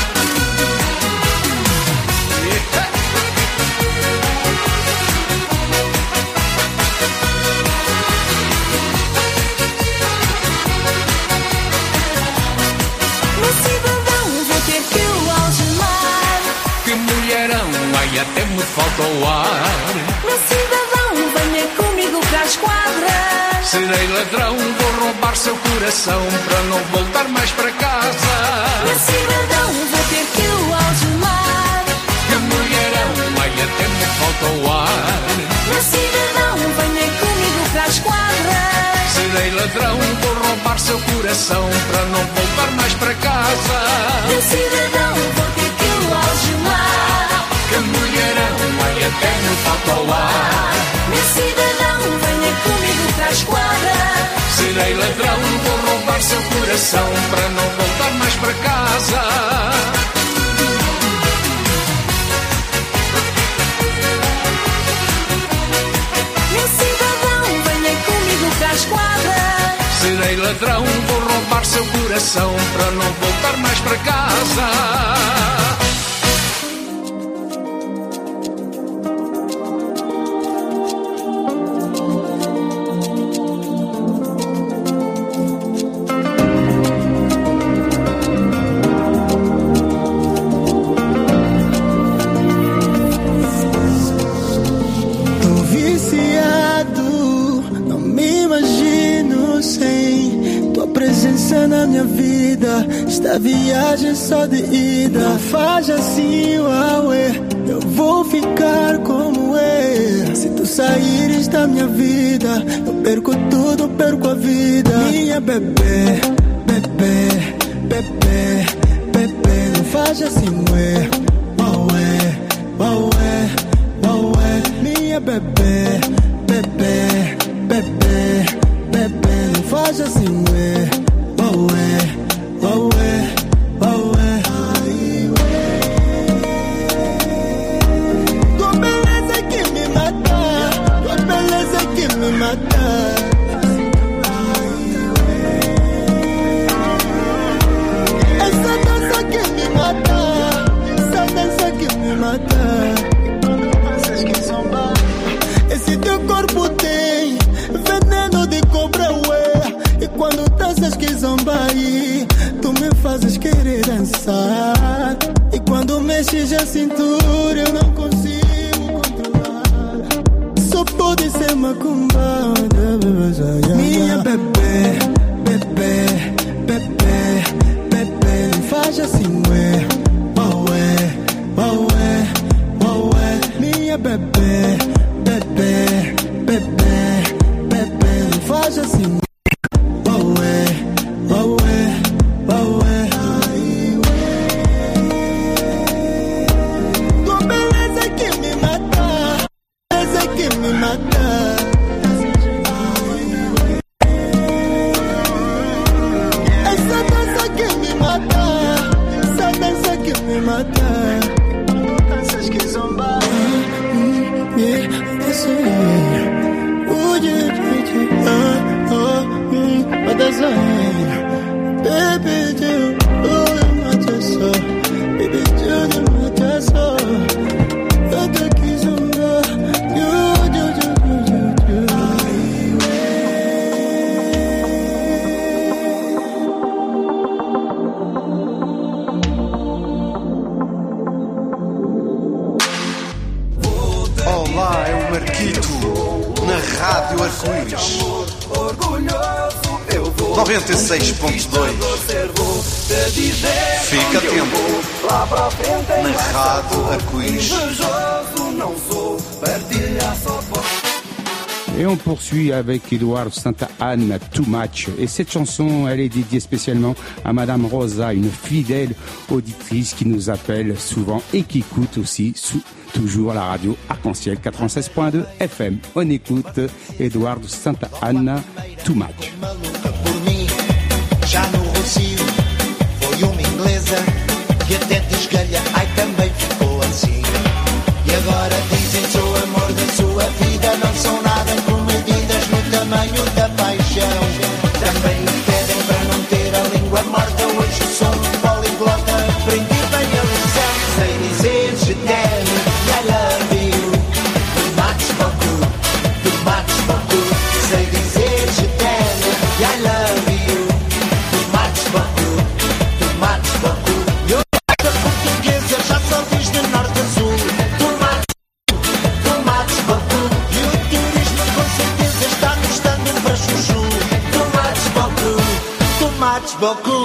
Speaker 9: Ai, até me falta o ar.
Speaker 7: Meu cidadão, venha comigo para as quadras.
Speaker 9: Serei ladrão, vou roubar seu coração para não voltar mais para casa.
Speaker 7: Meu cidadão, vou ter que o algemar.
Speaker 9: Que mulherão, ai, até me falta o ar.
Speaker 7: Meu cidadão, venha comigo para as quadras.
Speaker 9: Serei ladrão, vou roubar seu coração para não voltar mais para casa.
Speaker 7: Meu cidadão, vou ter que o algemar.
Speaker 9: Que mulherão, ai até me falta o ar.
Speaker 7: Meu cidadão, venha comigo para as quadras.
Speaker 9: Serei ladrão, vou roubar seu coração para não voltar mais para casa.
Speaker 7: Meu cidadão, venha comigo para as quadras.
Speaker 9: Serei ladrão, vou roubar seu coração para não voltar mais para casa.
Speaker 14: Na minha vida, esta viagem só de ida. Não faz assim, uauê, eu vou ficar como é. Se tu saíres da minha vida, eu perco tudo, perco a vida. Minha bebê, bebê, bebê, bebê, não faz assim, ué, uauê, uauê, uauê. Minha bebê, bebê, bebê, bebê, não faz assim, ué. Ué, ué, ué, tua beleza que me mata, tua beleza que me mata. Essa dança que me mata, essa dança que me mata. Esse teu corpo tem veneno de cobra, ué. E quando danças que zombai, tu me fazes querer dançar. E quando mexes a cintura, eu não consigo controlar. Só pode ser macumba. Minha bebê, bebê, bebê, bebê, não faz assim, ué, oh, ué, oh, ué, oh, ué, minha bebê, bebê, bebê, bebê, não faz assim, oh, ué, oh, ué, oh, ué, ai, ué, tua beleza que me mata, beleza que me mata. Me matar, cansas que zombar. Yeah, that's it. Oh yeah, yeah, ah, oh, mm, but that's it. Baby, do, oh, you matter so. Baby, do, you matter so. Tanta que zombar. You, you, you, you, you, you.
Speaker 11: Olá, é o Marquito, na Rádio Arco-Íris. noventa e seis ponto dois. Fica atento. Na Rádio Arco-Íris.
Speaker 5: Et on poursuit avec Eduardo Santa Anna, Too Much. Et cette chanson, elle est dédiée spécialement à Madame Rosa, une fidèle auditrice qui nous appelle souvent et qui écoute aussi sous, toujours la radio Arc-en-Ciel quatre-vingt-seize point deux F M. On écoute Eduardo Santa Anna, Too Much.
Speaker 15: Já no Rocio foi uma inglesa que até te esgalha, ai também ficou assim. E agora dizem que o amor da sua vida não são nada com medidas no tamanho da paixão. Também me pedem para não ter a língua morta, hoje sou um poliglota, aprendi bem a lição. Sei dizer je t'aime, I love you, tu mates beaucoup, tu mates beaucoup. Sei dizer je t'aime, I love you, tu mates beaucoup, tu mates beaucoup. Eu a portuguesa já só diz de norte a sul. Tomates beaucoup.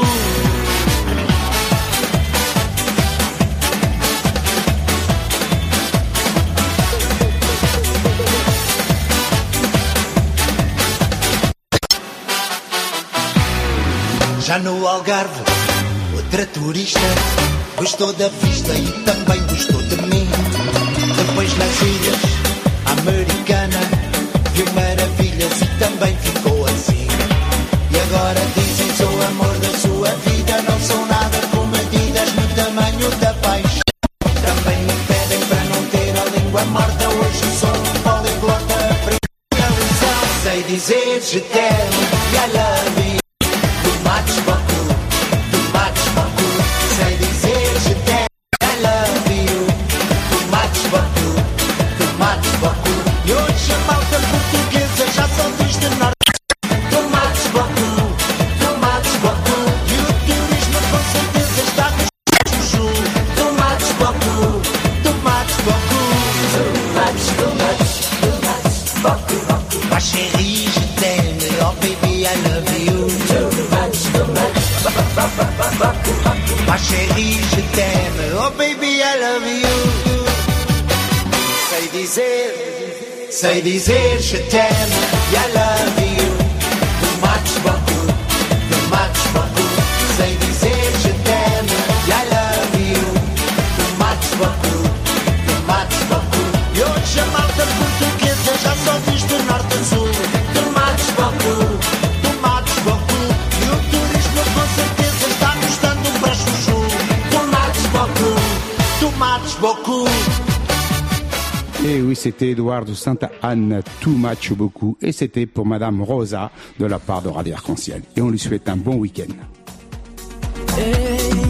Speaker 15: Já no Algarve, outra turista gostou da vista e também gostou de mim. Depois nas ilhas, a americana viu maravilhas e também ficou assim. E agora dizem sou o amor da sua vida, não são nada com medidas no tamanho da paixão. Também me pedem para não ter a língua morta, hoje sou um poliglota, aprendi a lição. Sei dizer je t'aime, I love you, tu mates beaucoup, tu mates beaucoup. Sei dizer je t'aime, I love you, tu mates beaucoup, tu mates beaucoup. E hoje a malta portuguesa já só diz de norte. Ma chérie, je t'aime, oh baby, I love you. Ma chérie, je t'aime, oh baby, I love you. Sei dizer, sei dizer, je t'aime, I love you. Tu mates beaucoup, tu mates beaucoup. Sei dizer, je t'aime, I love you. Tu mates beaucoup, tu mates beaucoup. E hoje a malta portuguesa já só diz do norte a sul. Tu mates beaucoup, tu mates beaucoup. E o turismo com certeza está gostando para chuchu. Tu mates beaucoup, tu mates beaucoup.
Speaker 5: Et oui, c'était Eduardo Santa Anna, Too Much beaucoup. Et c'était pour Madame Rosa de la part de Radio Arc-en-Ciel. Et on lui souhaite un bon week-end.
Speaker 9: Hey.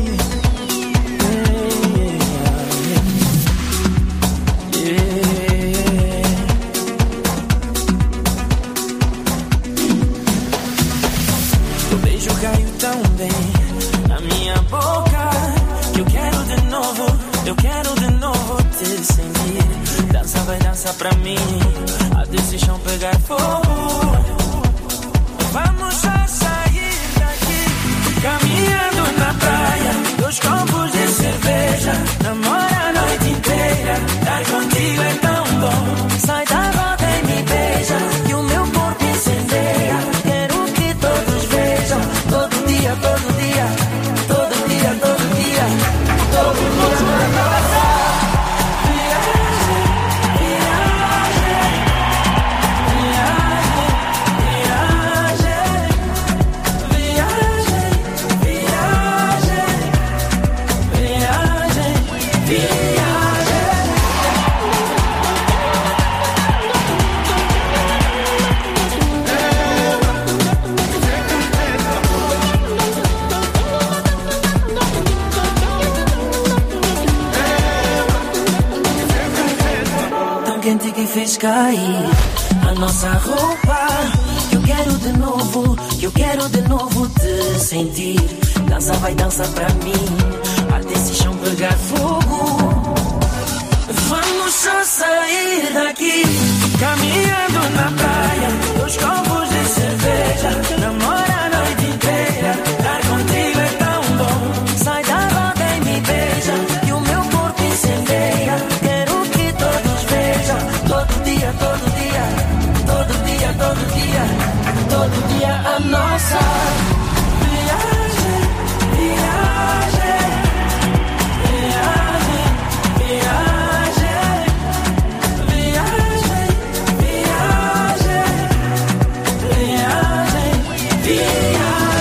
Speaker 9: Pra mim, a decisão pegar fogo. Vamos já sair
Speaker 7: faz cair a nossa roupa. Que eu quero de novo, que eu quero de novo te sentir. Dança, vai, dança pra mim, até esse chão pegar fogo. Vamos só sair daqui, caminhando na praia, dois copos de cerveja, namora a noite inteira. Estar contigo é tão bom, sai da roda e me beija, que o meu corpo incendeia. Quero que todos vejam, todo dia, todo dia, todo dia, todo dia, todo dia a nossa viagem, viagem, viagem, viagem, viagem, viagem, viagem, viagem.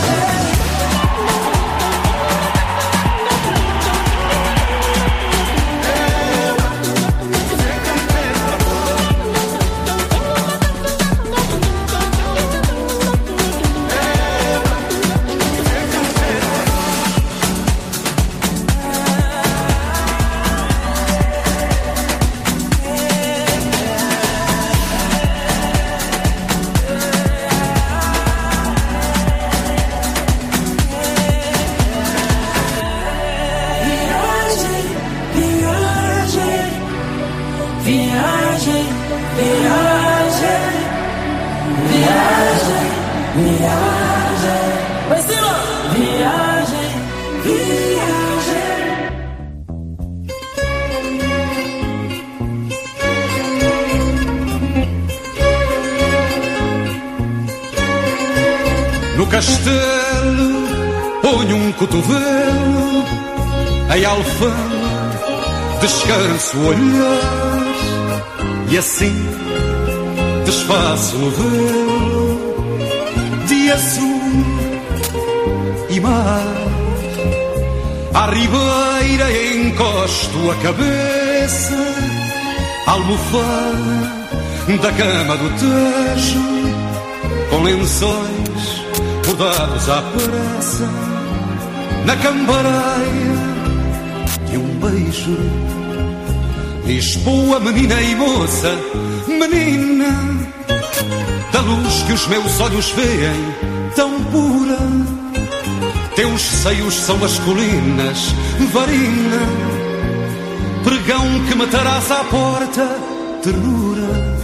Speaker 16: No castelo ponho um cotovelo, em alfama descanso o olhar, e assim desfaço no velo de azul e mar. À ribeira encosto a cabeça, almofada da cama do Tejo, com lençóis bordados à pressa, na cambaraia de um beijo. Lisboa, menina e moça, menina da luz que os meus olhos veem, tão pura. Teus seios são as colinas, varina, pregão que matarás à porta, ternura.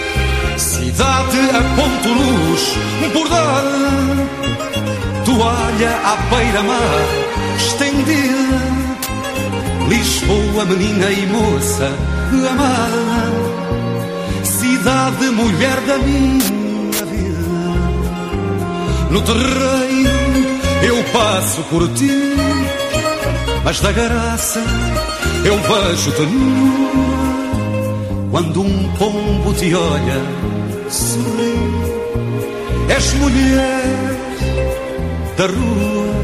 Speaker 16: Cidade a ponto luz, bordada, toalha à beira-mar estendida. Lisboa, menina e moça amada, cidade, mulher da minha vida. No terreiro eu passo por ti, mas da graça eu vejo-te nua. Quando um pombo te olha, sorri, és mulher da rua.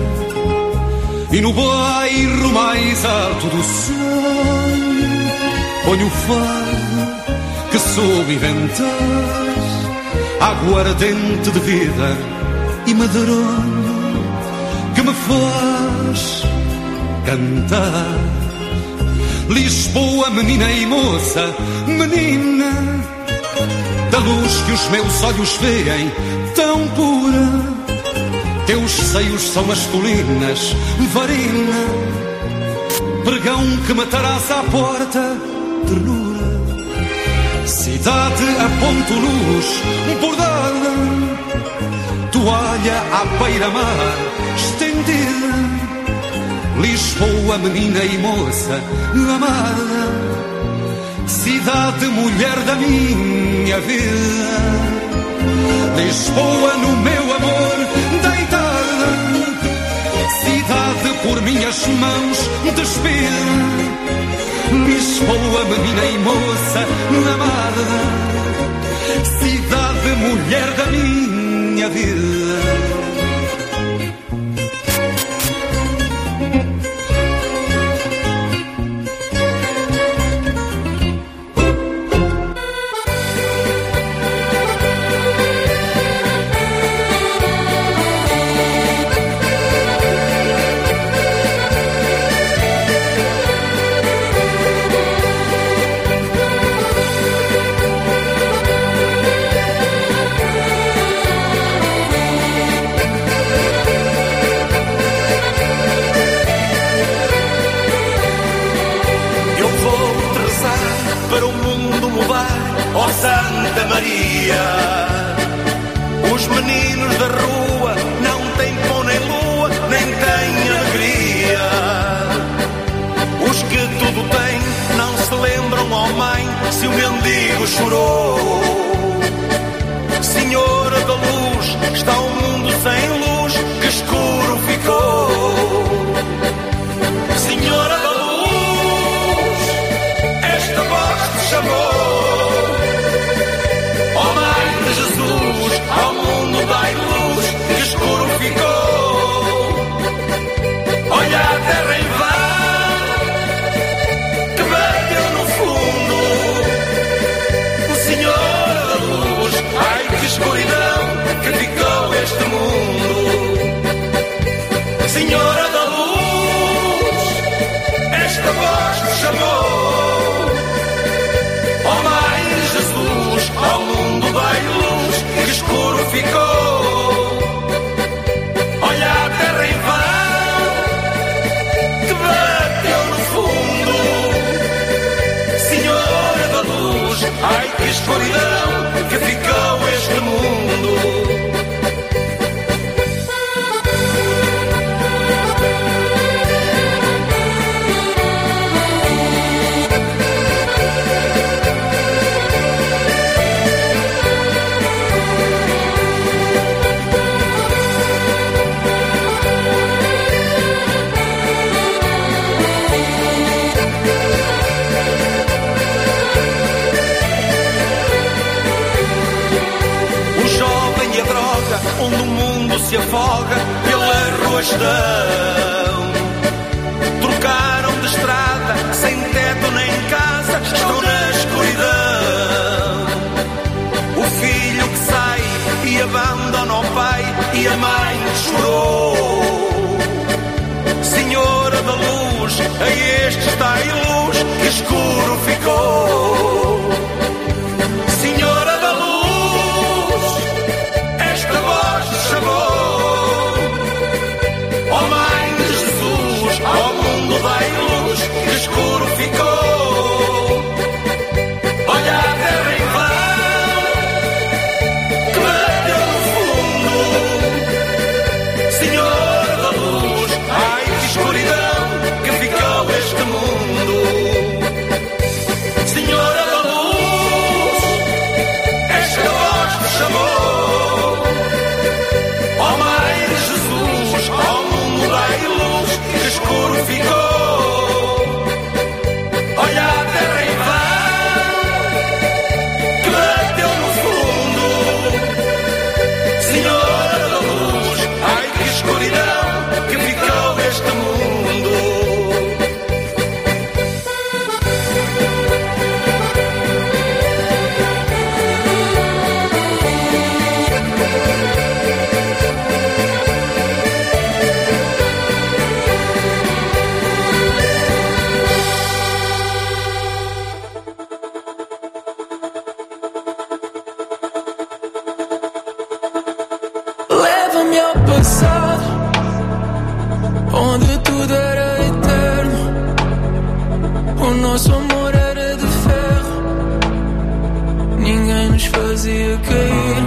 Speaker 16: E no bairro mais alto do sonho ponho o fado que soube inventar, aguardente de vida e medronho que me faz cantar. Lisboa, menina e moça, menina da luz que os meus olhos veem, tão pura. Teus seios são as colinas, varina, pregão que matarás à porta, ternura. Cidade a ponto luz, bordada, toalha à beira-mar estendida. Lisboa, menina e moça amada, cidade, mulher da minha vida. Lisboa, no meu amor deitada, cidade por minhas mãos despida. Lisboa, menina e moça amada, cidade, mulher da minha vida.
Speaker 17: quem tem alegria. Os que tudo têm não se lembram, ó mãe, se o mendigo chorou. Senhora da luz, está o mundo sem luz, que escuro ficou. Senhora da luz, esta voz te chamou. Ó Mãe de Jesus, ao mundo dai luz, que escuro ficou. Olha a terra em vão, que bateu no fundo. O Senhor da luz, ai que escuridão, que ficou este mundo. Senhora da luz, esta voz te chamou. Ó Mãe de Jesus, ao mundo dai luz, que escuro ficou. Olha a terra em vão, que bateu no fundo. Senhora da luz, ai que escuridão, que ficou este mundo. Onde o mundo se afoga pela arruastão. Trocaram de estrada, sem teto nem casa, estão na escuridão. O filho que sai e abandona o pai, e a mãe chorou. Senhora da luz, a este está em luz, que escuro ficou. Senhora da luz, esta voz te chamou. Ó Mãe de Jesus, ao mundo dai luz, que escuro ficou. Olha a terra em vão, que bateu no fundo. Senhora da luz, ai que escuridão, que ficou este mundo. Senhora da luz, esta voz te chamou. Ó Mãe de Jesus, ao mundo dai luz, que escuro ficou. Olha a terra em vão, que bateu no fundo. Senhora da luz, ai que escuridão, que ficou este mundo.
Speaker 18: Leva-me ao passado, onde tudo era eterno. O nosso amor era de ferro, ninguém nos fazia cair.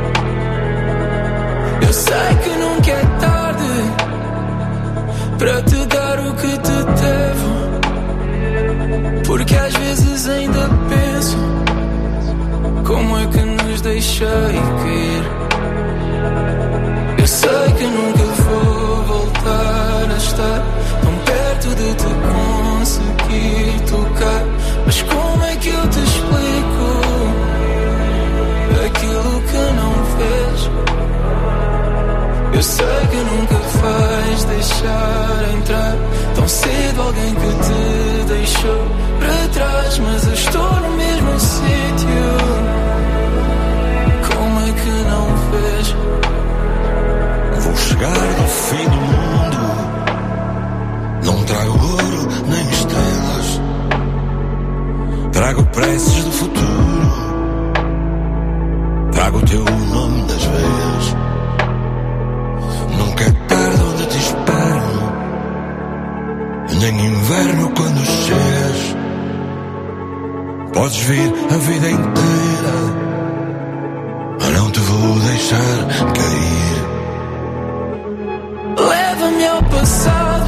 Speaker 18: Eu sei que nunca é tarde para te dar o que te devo, porque às vezes ainda penso como é que nos deixei cair. Eu sei que nunca vou voltar a estar tão perto de te conseguir tocar, mas como é que eu te explico aquilo que não vês? Eu sei que nunca vais deixar entrar tão cedo alguém que te deixou para trás, mas eu estou no mesmo sítio. Como é que não vês?
Speaker 19: Vou chegar ao fim do mundo, não trago ouro nem estrelas, trago preces do futuro, trago o teu nome nas veias. Nunca é tarde onde te espero, nem inverno quando chegas. Podes vir a vida inteira, mas não te vou deixar cair.
Speaker 18: Leva-me passado,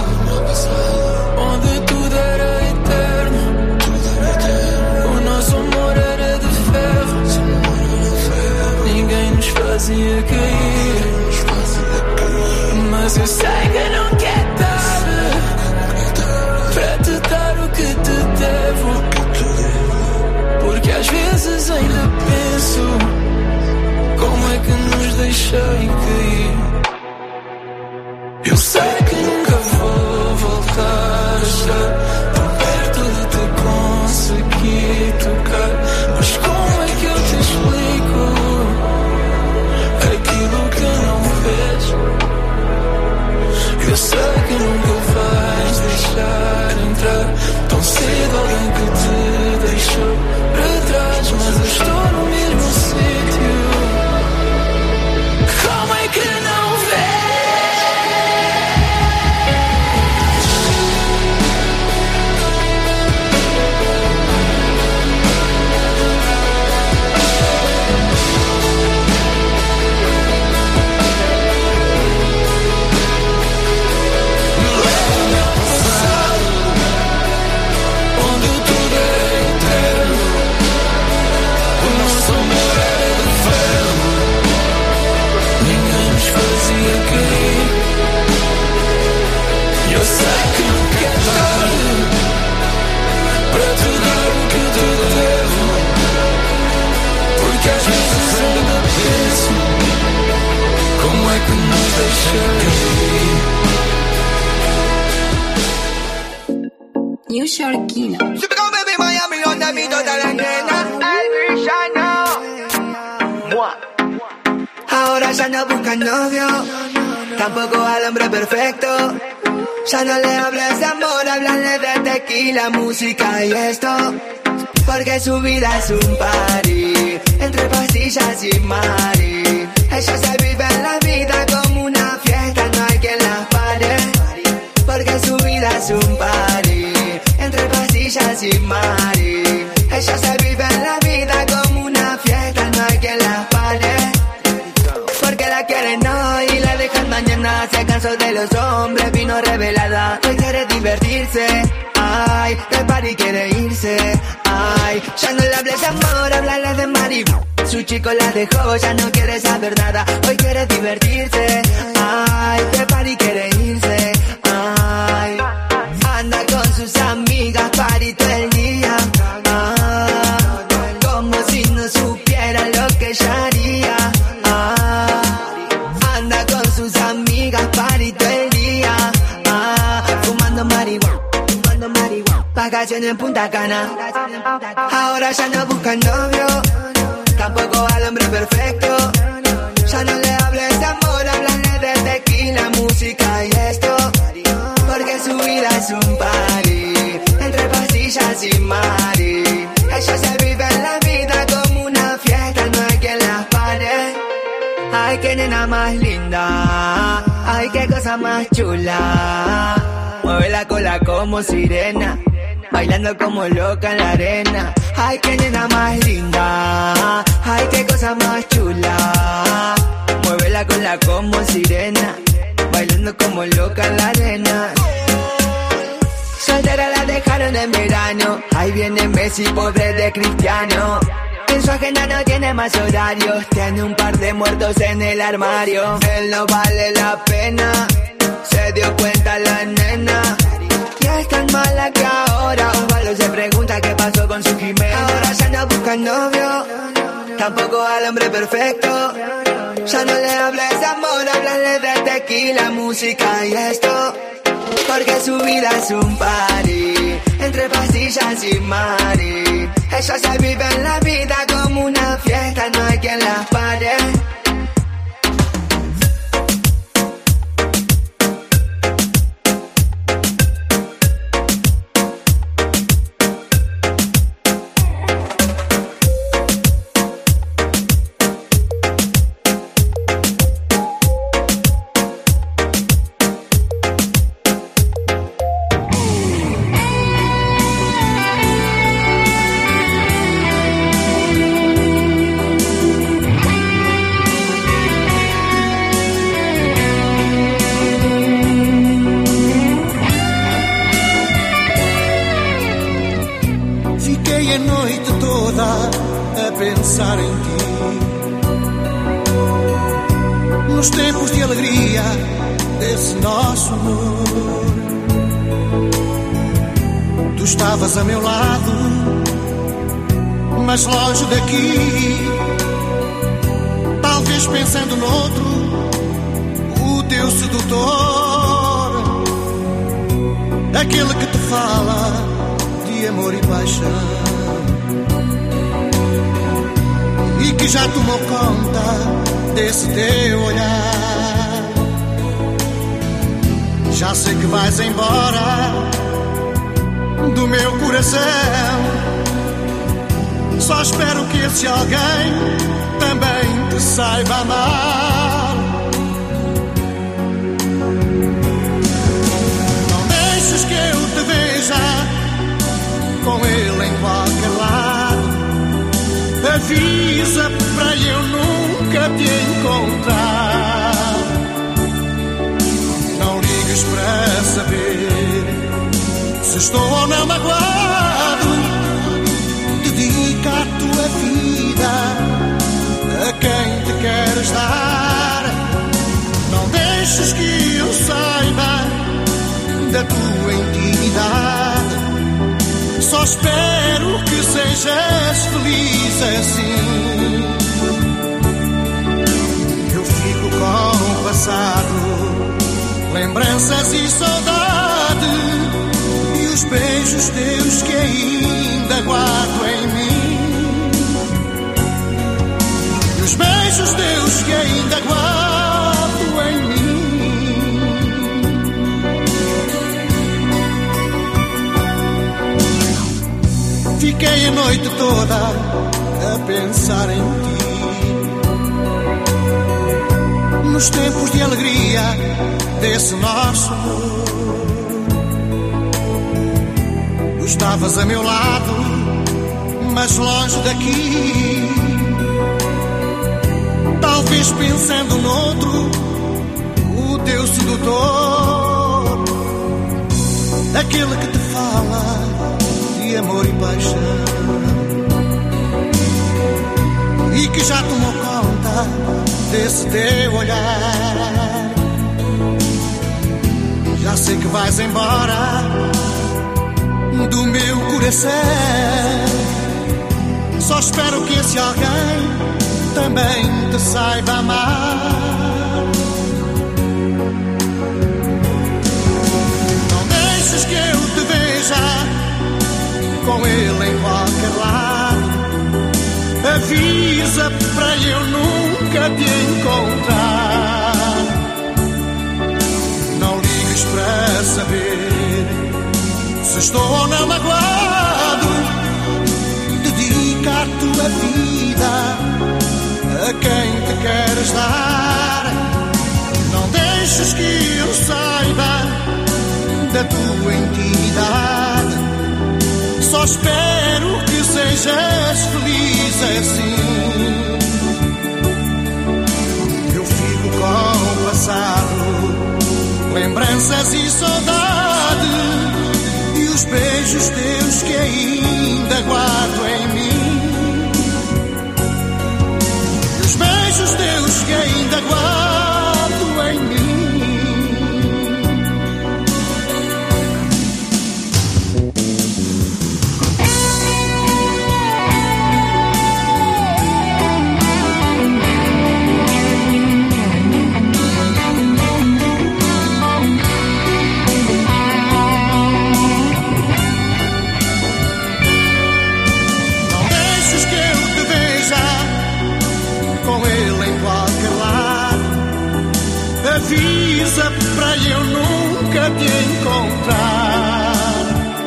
Speaker 18: onde tudo era eterno. O nosso amor era de ferro, ninguém nos fazia cair. Mas eu sei que nunca é tarde para te dar o que te devo, porque às vezes ainda penso como é que nos deixei cair. Eu sei que nunca vou voltar a estar por perto de te conseguir tocar, mas como é que eu te explico aquilo que não fez? Eu sei que nunca vais deixar entrar tão cedo alguém que te deixou para trás, mas eu estou no mesmo sítio. Como é que não vês? Como é que nos deixa cair?
Speaker 10: New Sharkina.
Speaker 4: She become baby Miami on the beat of la nena. Elvis, I know. Ahora ya no busca novio, tampoco al hombre perfecto. Ya no le hables de amor, háblale de tequila, música y esto. Porque su vida es un party, entre pastillas y mari. Ella se vive la vida como una fiesta, no hay quien la pare. Porque su vida es un party, entre pastillas y mari. Ella se vive la vida como una fiesta, no hay quien la pare. Porque la quieren hoy y la dejan mañana. Se cansó de los hombres, vino revelada. Hoy quiere divertirse, ay, del party quiere irse, ay. Ya no le hables de amor, háblale de Mari. Su chico la dejó, ya no quiere saber nada. Hoy quiere divertirse, ay, del party quiere irse, ay. Anda con sus amigas, party todo el día, ah, como si no supiera lo que ella haría, ah. Anda con sus amigas, party todo el día, ah, fumando marihuana, fumando marihuana. Vacaciones en Punta Cana. Ahora ya no busca novio, tampoco al hombre perfecto. Ya no le hables de amor, háblale de tequila, música y esto. Porque su vida es un party, entre pastillas y mari. Ella se vive la vida como una fiesta, no hay quien la pare. Ay, qué nena más linda, ay, qué cosa más chula. Mueve la cola como sirena, bailando como loca en la arena. Ay, qué nena más linda, ay, qué cosa más chula. Mueve la cola como sirena, bailando como loca en la arena. Soltera la dejaron en verano, ahí viene Messi, pobre de Cristiano. En su agenda no tiene más horarios, tiene un par de muertos en el armario. Él no vale la pena, se dio cuenta la nena. Y es tan mala que ahora Osvaldo se pregunta qué pasó con su Jimena. Ahora ya no busca novio, tampoco al hombre perfecto. Ya no le hables de amor, háblale de tequila, música y esto. Porque su vida es un party, entre pastillas y mari. Ella se vive en la vida como una fiesta, no hay quien la pare.
Speaker 14: toda a pensar em ti. Nos tempos de alegria desse nosso amor, tu estavas a meu lado, mas longe daqui. Talvez pensando noutro, o teu sedutor, aquele que te fala de amor e paixão, e que já tomou conta desse teu olhar. Já sei que vais embora do meu coração, só espero que esse alguém também te saiba amar. Não deixes que eu te veja com ele em qualquer lado. Avisa para eu nunca te encontrar. Não ligues para saber se estou ou não magoado. Dedica a tua vida a quem te queres dar. Não deixes que eu saiba da tua intimidade. Só espero que sejas feliz assim. Eu fico com o passado, lembranças e saudade, e os beijos teus que ainda guardo em mim. E os beijos teus que ainda guardo em mim. Fiquei a noite toda a pensar em ti. Nos tempos de alegria desse nosso amor, tu estavas a meu lado, mas longe daqui. Talvez pensando noutro, o teu sedutor, aquele que te fala de amor e paixão, e que já tomou conta desse teu olhar. Já sei que vais embora do meu coração, só espero que esse alguém também te saiba amar. Não deixes que eu te veja com ele em qualquer lado. Avisa para eu nunca te encontrar. Não ligues para saber se estou ou não magoado. Dedica a tua vida a quem te queres dar. Não deixes que eu saiba da tua intimidade. Só espero que sejas feliz assim. Eu fico com o passado, lembranças e saudade, e os beijos teus que ainda guardo em mim. E os beijos teus que ainda guardo em mim. Avisa para eu nunca te encontrar.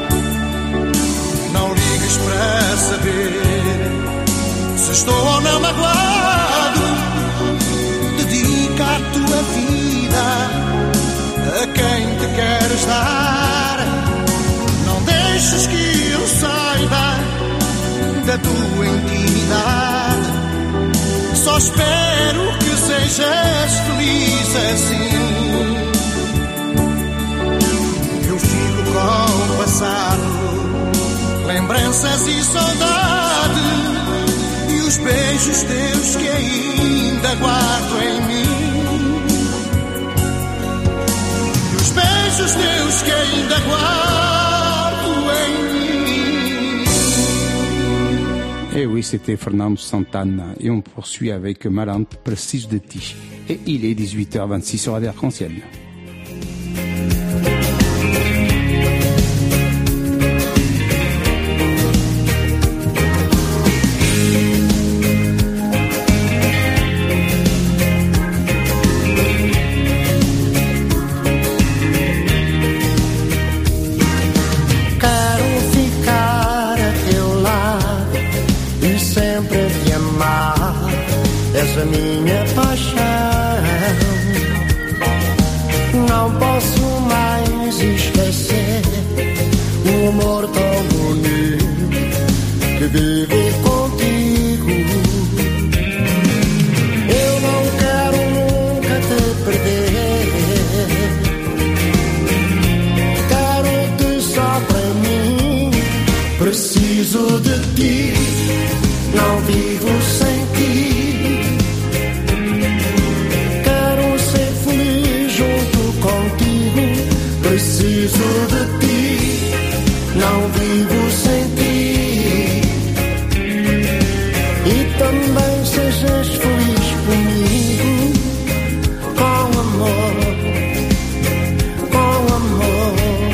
Speaker 14: Não ligues para saber se estou ou não magoado. Dedica a tua vida a quem te queres dar. Não deixes que eu saiba da tua intimidade. Só espero que sejas feliz assim. Eu fico com o passado, lembranças e saudade, beijos teus que ainda guardo em mim, os beijos teus que ainda guardo em mim.
Speaker 5: Et oui, c'était Fernando Santana. Et on poursuit avec Malin, Précise de ti. Et il est dix-huit heures vingt-six sur Radio Arc-en-Ciel.
Speaker 14: A minha paixão, não posso mais esquecer o amor tão bonito que vive contigo. Eu não quero nunca te perder, quero-te só para mim. Preciso de ti, não vivo sem ti. Preciso de ti, não vivo sem ti. E também sejas feliz comigo, com amor, com amor.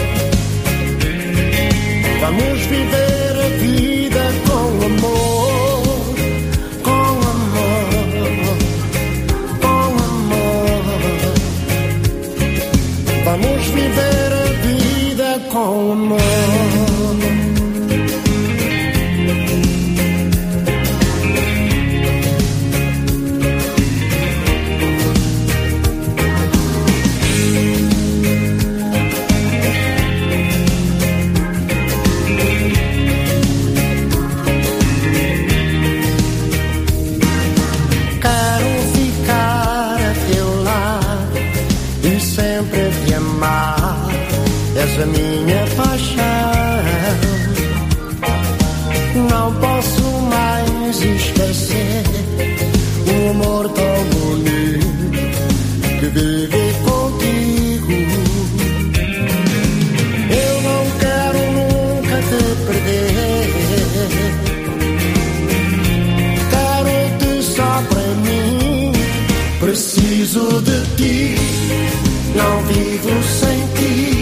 Speaker 14: Vamos viver a vida com amor, com amor, com amor. Vamos viver a vida com amor. Quero ficar a teu lado e sempre te amar. És a minha paixão, não posso mais esquecer o amor tão bonito que vive contigo. Eu não quero nunca te perder, quero-te só para mim. Preciso de ti, não vivo sem ti.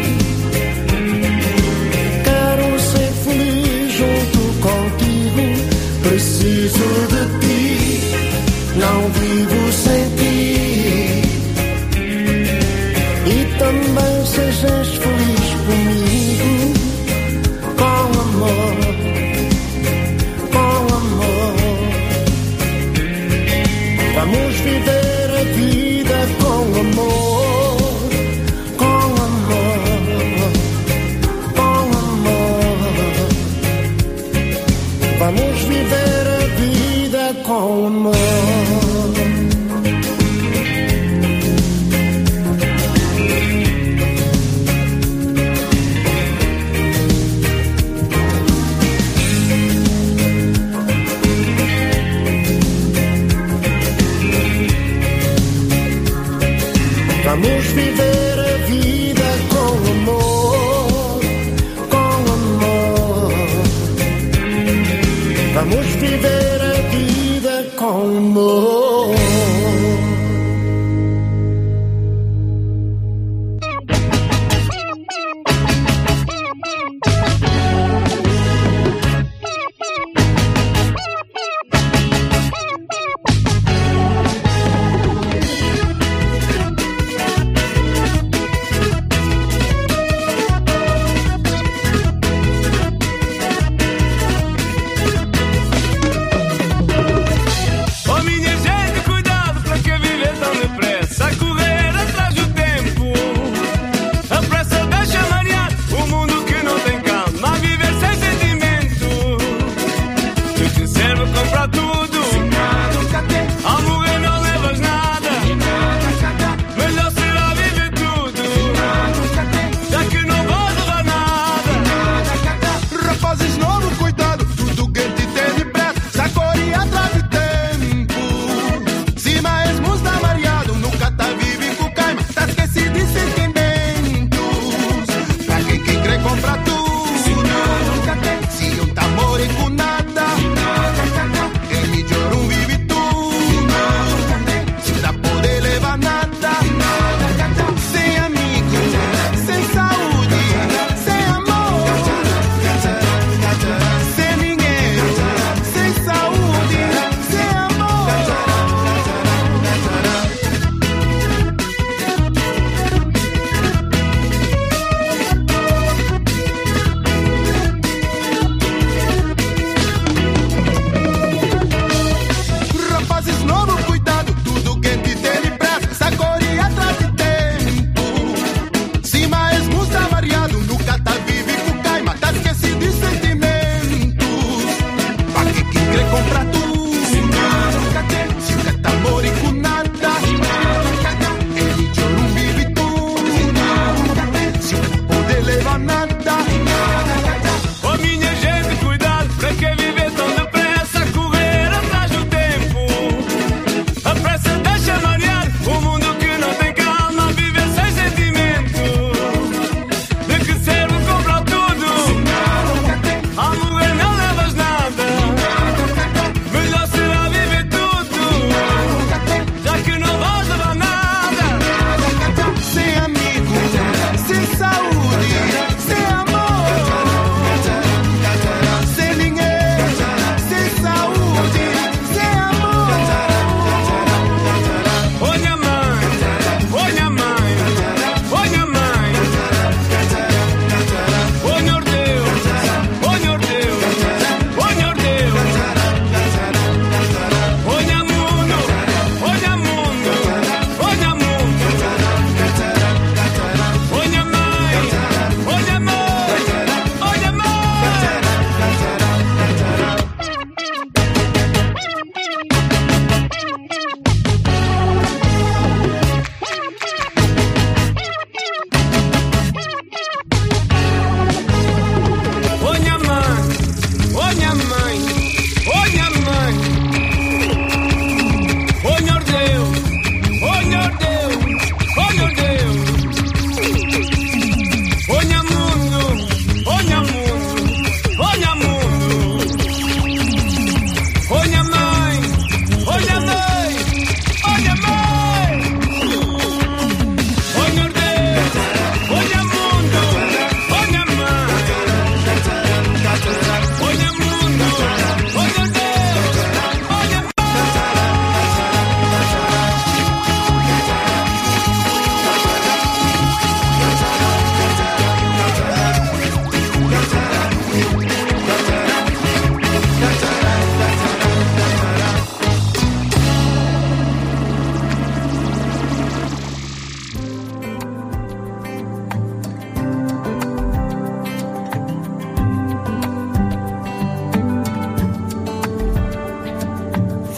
Speaker 14: Preciso de ti, não vivo sem ti. E também sejas feliz comigo, com amor, com amor. Vamos viver a vida com amor, com amor, com amor. Vamos viver a vida com amor.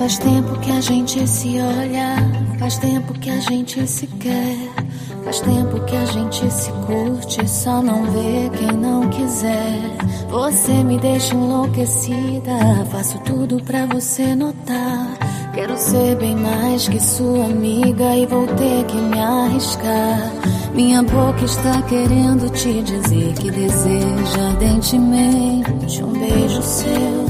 Speaker 10: Faz tempo que a gente se olha, faz tempo que a gente se quer, faz tempo que a gente se curte, só não vê quem não quiser. Você me deixa enlouquecida, faço tudo pra você notar. Quero ser bem mais que sua amiga e vou ter que me arriscar. Minha boca está querendo te dizer que deseja ardentemente um beijo seu.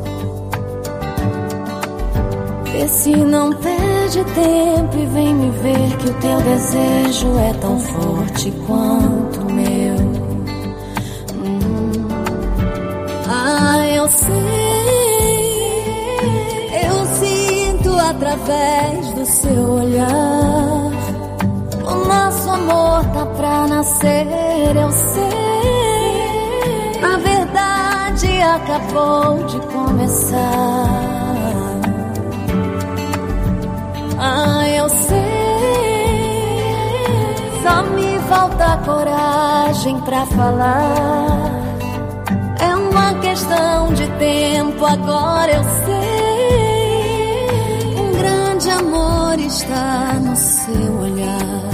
Speaker 10: Vê se não perde tempo e vem me ver que o teu desejo é tão forte quanto o meu. Hum. Ah, eu sei, eu sinto através do seu olhar. O nosso amor tá pra nascer, eu sei. Na verdade acabou de começar. Ah, eu sei, só me falta coragem pra falar. É uma questão de tempo, agora eu sei. Um grande amor está no seu olhar.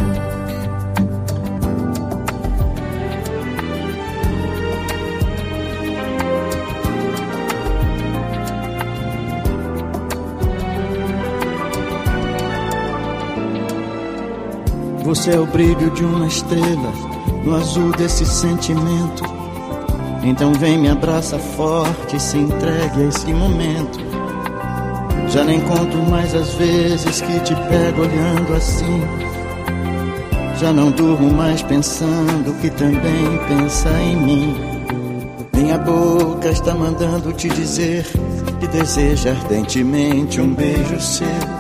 Speaker 14: Você é o brilho de uma estrela no azul desse sentimento. Então vem, me abraça forte e se entregue a esse momento. Já nem conto mais as vezes que te pego olhando assim. Já não durmo mais pensando que também pensa em mim. Minha boca está mandando te dizer que deseja ardentemente um beijo seu.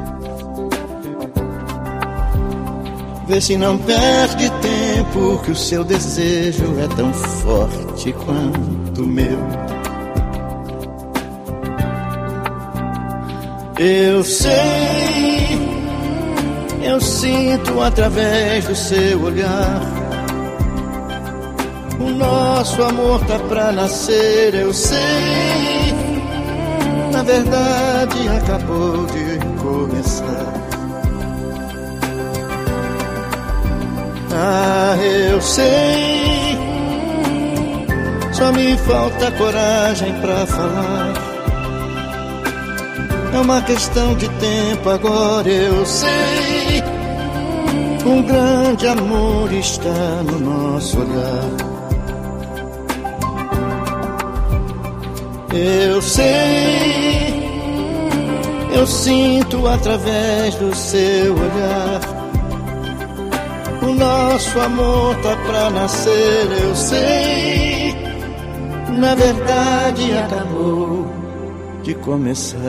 Speaker 14: Vê se não perde tempo, que o seu desejo é tão forte quanto o meu. Eu sei, eu sinto através do seu olhar. O nosso amor tá pra nascer, eu sei. Na verdade acabou de começar. Ah, eu sei, só me falta coragem pra falar. É uma questão de tempo, agora eu sei. Um grande amor está no nosso olhar. Eu sei, eu sinto através do seu olhar. O nosso amor tá pra nascer, eu sei. Na verdade acabou de começar.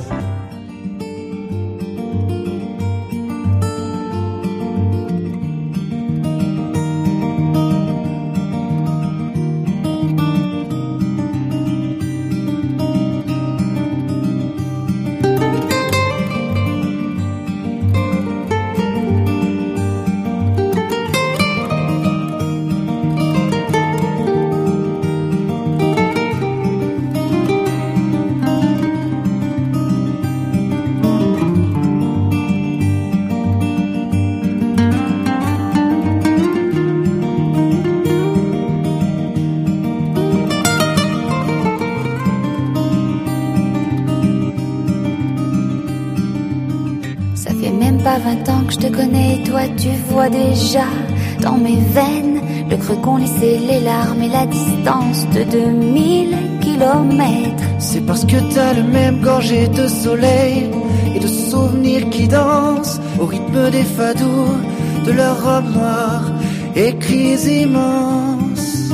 Speaker 10: vingt ans que je te connais, toi tu vois déjà dans mes veines le creux qu'ont laissé les larmes et la distance de deux mille kilomètres.
Speaker 7: C'est parce que t'as le même gorgée de soleil et de souvenirs qui dansent au rythme des fadous de leurs robes noires et cris immenses.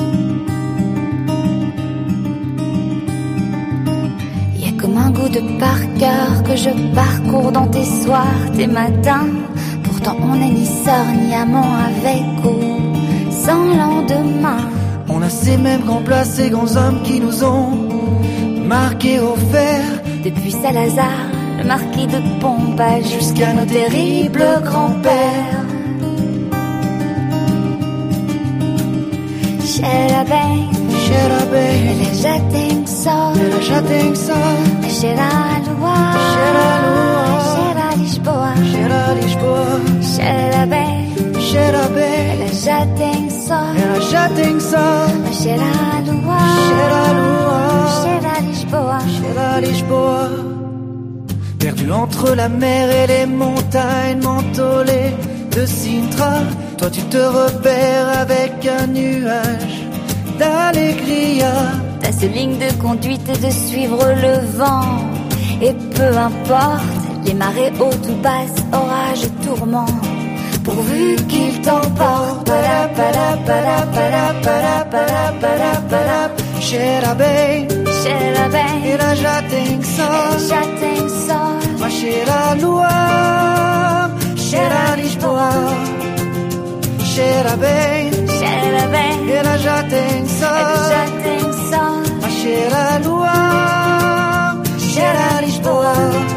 Speaker 10: Comme un goût de par cœur que je parcours dans tes soirs, tes matins. Pourtant on n'est ni sœur ni amant avec ou sans lendemain.
Speaker 7: On a ces mêmes grands plats, ces grands hommes qui nous ont marqués au fer.
Speaker 10: Depuis Salazar, le marquis de Pombal, jusqu'à nos terribles grands-pères. Sheila Bang,
Speaker 11: cheira bem.
Speaker 10: Ela já tem sol,
Speaker 11: ela já tem sol.
Speaker 10: Vai cheirar a lua,
Speaker 11: cheira a lua.
Speaker 10: Cheira a Lisboa,
Speaker 11: cheira a Lisboa.
Speaker 10: Cheira bem,
Speaker 11: cheira bem.
Speaker 10: Ela já tem sol,
Speaker 11: ela já tem sol.
Speaker 10: Vai cheirar a lua,
Speaker 11: cheira a lua.
Speaker 10: Cheira a Lisboa,
Speaker 11: cheira a Lisboa. Perdu entre la mer et les montagnes mentholées de Sintra, toi tu te repères avec un nuage d'allégria.
Speaker 10: Ta seule ligne de conduite est de suivre le vent. Et peu importe les marées hautes ou basses, orages, tourments, pourvu qu'il t'emporte. Para para para para para para para para.
Speaker 11: Cheira bem,
Speaker 10: cheira bem.
Speaker 11: Ela já tem sol,
Speaker 10: ela já tem sol.
Speaker 11: Mas cheira a lua, cheira a Lisboa. Cheira bem,
Speaker 10: cheira bem.
Speaker 11: Ela já tem sol,
Speaker 10: ela já tem sol.
Speaker 11: Mas cheira a lua, cheira a Lisboa.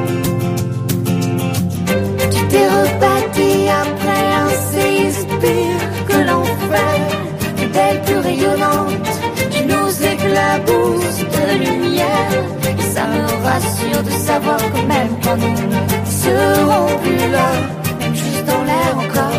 Speaker 10: Tu t'es rebâti après un séisme pire que l'enfer. Plus belle, plus rayonnante, tu nous éclabousses de lumière. Et ça me rassure de savoir que même quand nous ne serons plus là, même juste dans l'air encore,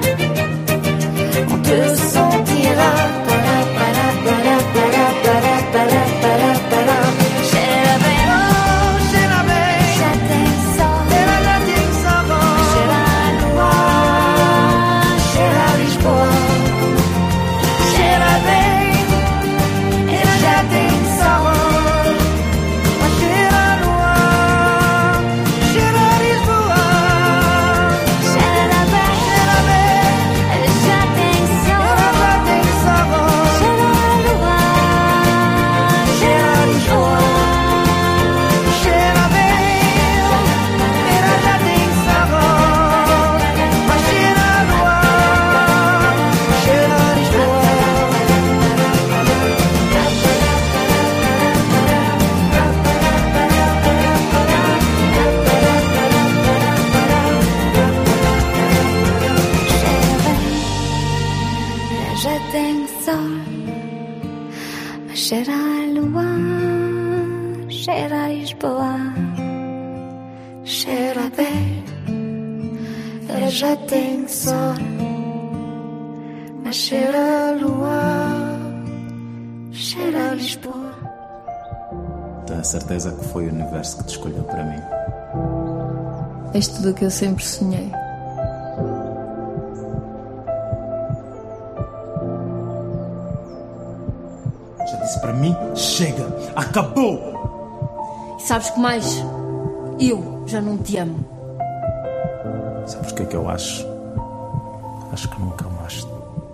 Speaker 10: on te sentira. Para, para, para, para, para, para, para, para. Cheira bem,
Speaker 11: oh, cheira bem.
Speaker 10: Já tem sol,
Speaker 11: ela já tem sol.
Speaker 10: Cheira a lua, cheira a Lisboa.
Speaker 11: Cheira bem, ela já tem sol. Mas cheira a lua, cheira a Lisboa.
Speaker 10: Cheira bem,
Speaker 11: cheira bem,
Speaker 10: ela já tem sol.
Speaker 11: Ela já tem sol.
Speaker 10: Cheira a lua, cheira a Lisboa.
Speaker 11: Cheira bem, ela já tem sol. Mas cheira a lua, cheira a Lisboa.
Speaker 10: Ela já tem sol, mas cheira a lua, cheira a Lisboa. Cheira bem, ela já tem sol, mas cheira a lua, cheira a Lisboa.
Speaker 20: Tenho a certeza que foi o universo que te escolheu para mim.
Speaker 21: És tudo o que eu sempre sonhei.
Speaker 22: Já disse para mim, chega, acabou!
Speaker 23: E sabes que mais? Eu já não te amo.
Speaker 20: Sabes o que é que eu acho? Acho que nunca amaste.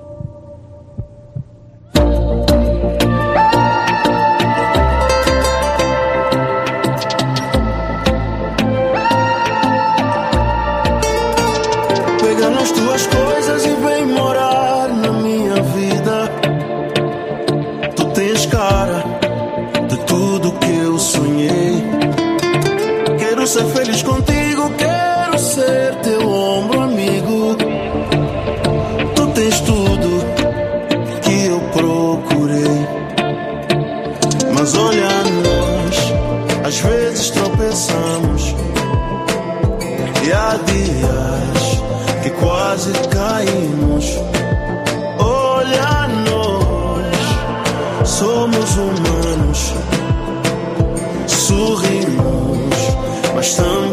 Speaker 6: Pega nas tuas coisas e vem morar na minha vida. Tu tens cara de tudo que eu sonhei. Quero ser feliz contigo, quero ser teu ombro amigo. Tu tens tudo que eu procurei. Mas olha nós, às vezes tropeçamos. E há dias que quase caímos. Olha nós, somos humanos. Sorrimos, mas também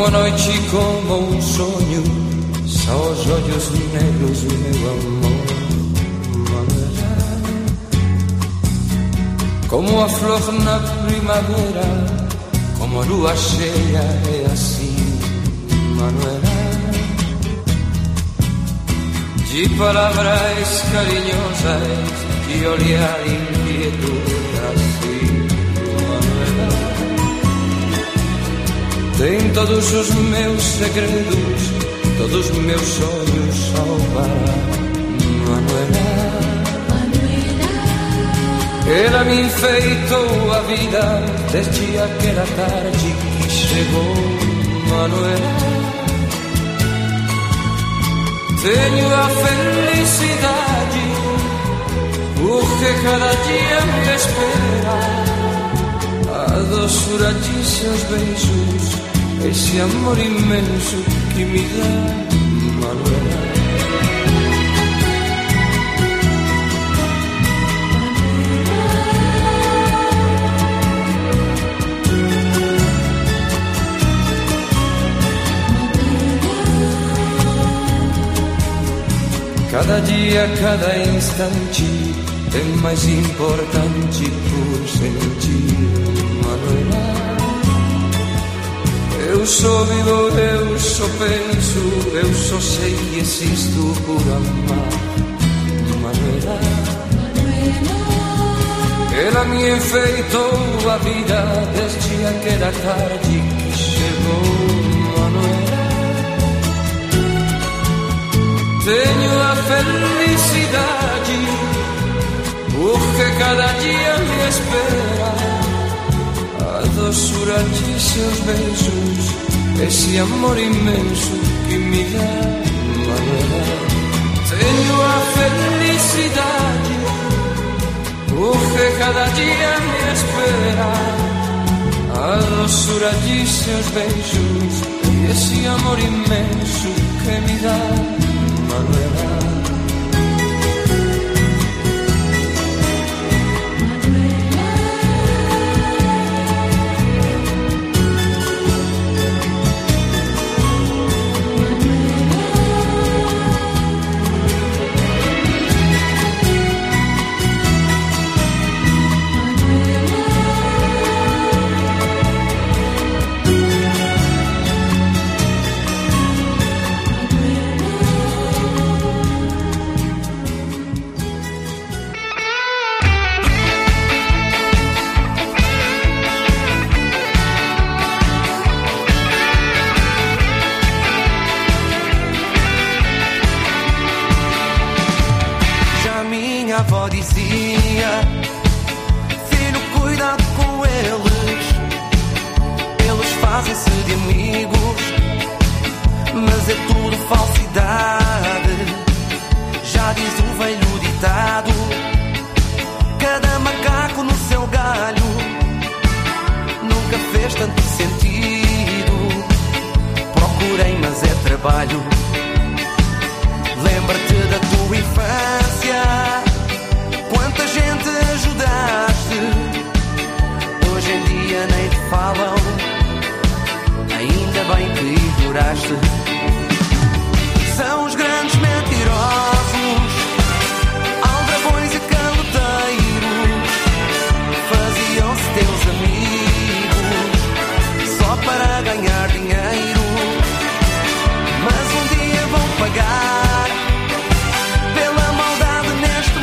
Speaker 18: Como a noite e como um sonho, só os olhos negros, o meu amor. Como a flor na primavera, como a lua cheia, é assim, Manuela. De palavras carinhosas e olhar inquieto, assim, Manuela. Tem todos os meus segredos, todos os meus sonhos salvará, Manuela. Ela me enfeitou a vida desde aquela tarde que chegou, Manuela. Tenho a felicidade, porque cada dia me espera a doçura de seus beijos, esse amor imenso que me dá, Manuela. Cada dia, cada instante é mais importante por sentir, Manuela. Eu só vivo, eu só penso, eu só sei e existo por amar, Manuela. Ela me enfeitou a vida desde aquela tarde que chegou, Manuela. Tenho a felicidade, porque cada dia me espera a doçura de seus beijos, esse amor imenso que me dá, Manuela. Tenho a felicidade, porque cada dia me espera a doçura de seus beijos, esse amor imenso que me dá, Manuela.
Speaker 1: Minha avó dizia: filho, cuidado com eles, eles fazem-se de amigos, mas é tudo falsidade. Já diz o velho ditado: cada macaco no seu galho. Nunca fez tanto sentido. Procurei, mas é trabalho. Lembra-te da tua infância, quanta gente ajudaste. Hoje em dia nem te falam, ainda bem que ignoraste. São os grandes mentirosos, aldrabões e caloteiros, faziam-se teus amigos só para ganhar dinheiro. Mas um dia vão pagar pela maldade neste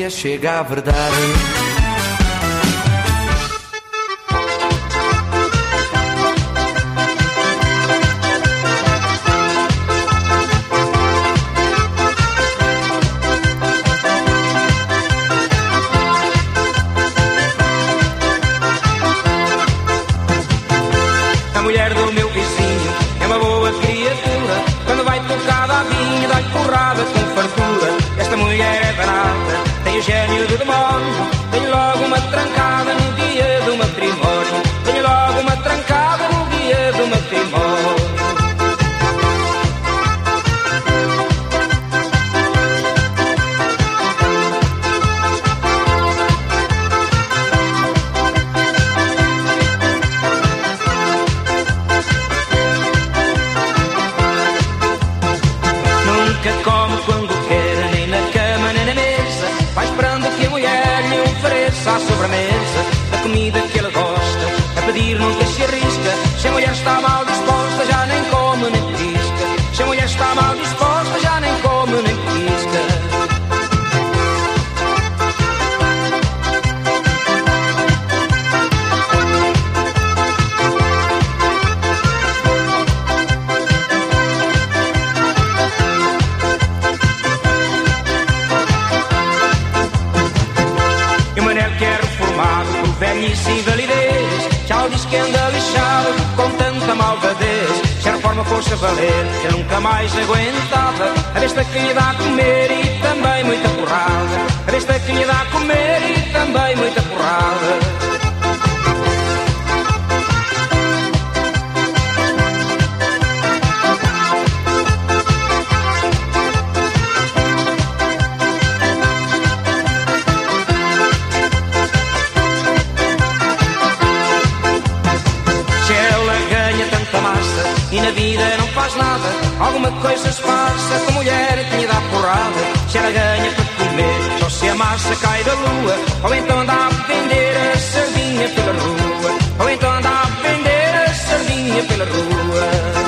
Speaker 1: dia chega a verdade.
Speaker 13: A mulher do meu vizinho é uma boa criatura. Quando vai tocada a vinha, dá-lhe porrada com fartura. Esta mulher é barata, tem o gênio do demónio. Tem logo uma trancada no dia do matrimónio. Tem logo uma trancada no dia do matrimónio. Nunca come quando quer, nem na cama nem na mesa. Vai esperando que a mulher lhe ofereça a sobremesa. A comida que ele gosta, a pedir nunca se arrisca. Se a mulher está mal disposta, já nem come nem pisca. Se a mulher está mal disposta, já nem come nem pisca. Velhice e invalidez, já o diz que anda lixado com tanta malvadez. Se a reforma fosse valer, eu nunca mais aguentava a besta que lhe dá a comer e também muita porrada. A besta que lhe dá a comer e também muita porrada. E na vida não faz nada, alguma coisa se passa com a mulher que lhe dá porrada. Se ela ganha para comer, só se a massa cai da lua. Ou então anda a vender a sardinha pela rua. Ou então anda a vender a sardinha pela rua.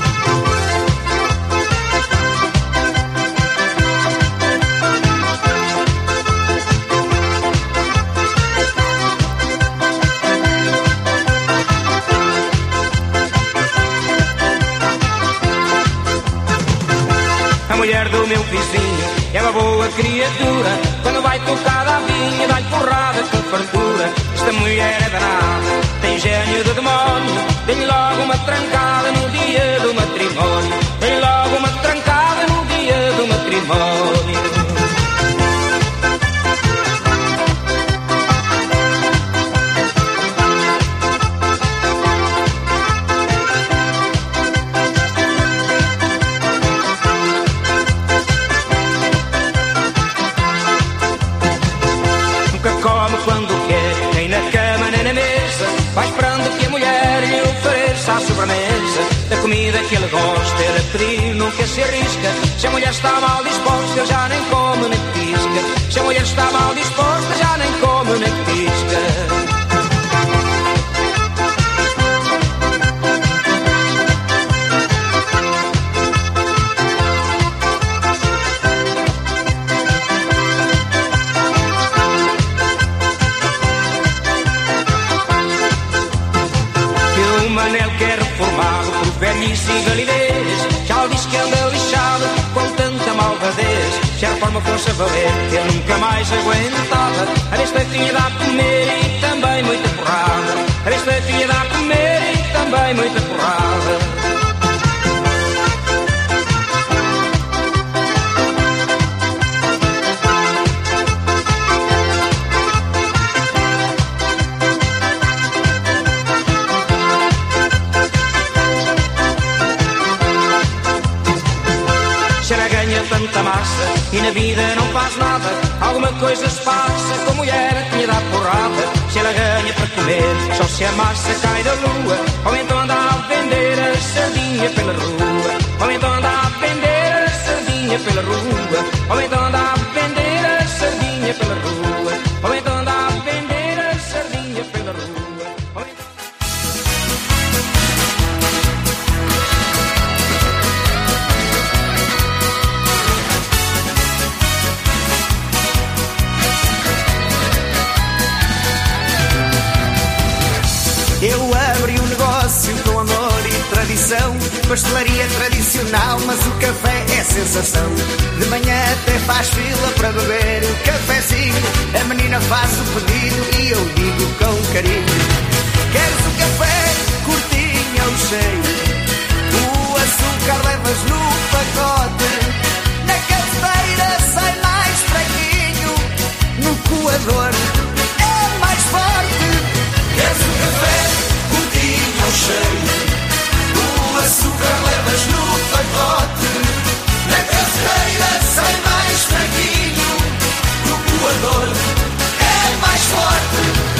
Speaker 13: A mulher do meu vizinho é uma boa criatura. Quando vai tocada a vinha, dá-lhe porrada com fartura. Esta mulher é danada, tem gênio do demónio. Tem logo uma trancada no dia do matrimónio. Tem logo uma trancada no dia do matrimónio. Quando quer, nem na cama nem na mesa. Vai esperando que a mulher lhe ofereça a sobremesa. Da comida que ele gosta, ele a pedir nunca se arrisca. Se a mulher está mal disposta, ele já nem come nem pisca. Se a mulher está mal disposta, já nem come nem pisca. Manel que é reformado por velhice e validez. Já o diz que anda lixado com tanta malvadez. Se a reforma fosse a valer, ele nunca mais aguentava a besta que lhe dá a comer e também muita porrada. A besta que lhe dá a comer e também muita porrada. Tanta massa e na vida não faz nada. Alguma coisa se passa com a mulher que lhe dá porrada. Se ela ganha para comer, só se a massa cai da lua. Ou então anda a vender a sardinha pela rua. Ou então anda a vender a sardinha pela rua. Ou então anda a vender a sardinha pela rua. Ou então anda a vender a sardinha pela rua.
Speaker 4: tradição. Pastelaria tradicional, mas o café é sensação. De manhã até faz fila para beber o cafezinho. A menina faz o pedido e eu digo com carinho: queres o café curtinho ou cheio? O açúcar levas no pacote. Na cafeteira sai mais fraquinho. No coador é mais forte.
Speaker 17: Queres o café curtinho ou cheio? O açúcar levas no pacote. Na cafeteira sai mais fraquinho. No coador é mais forte.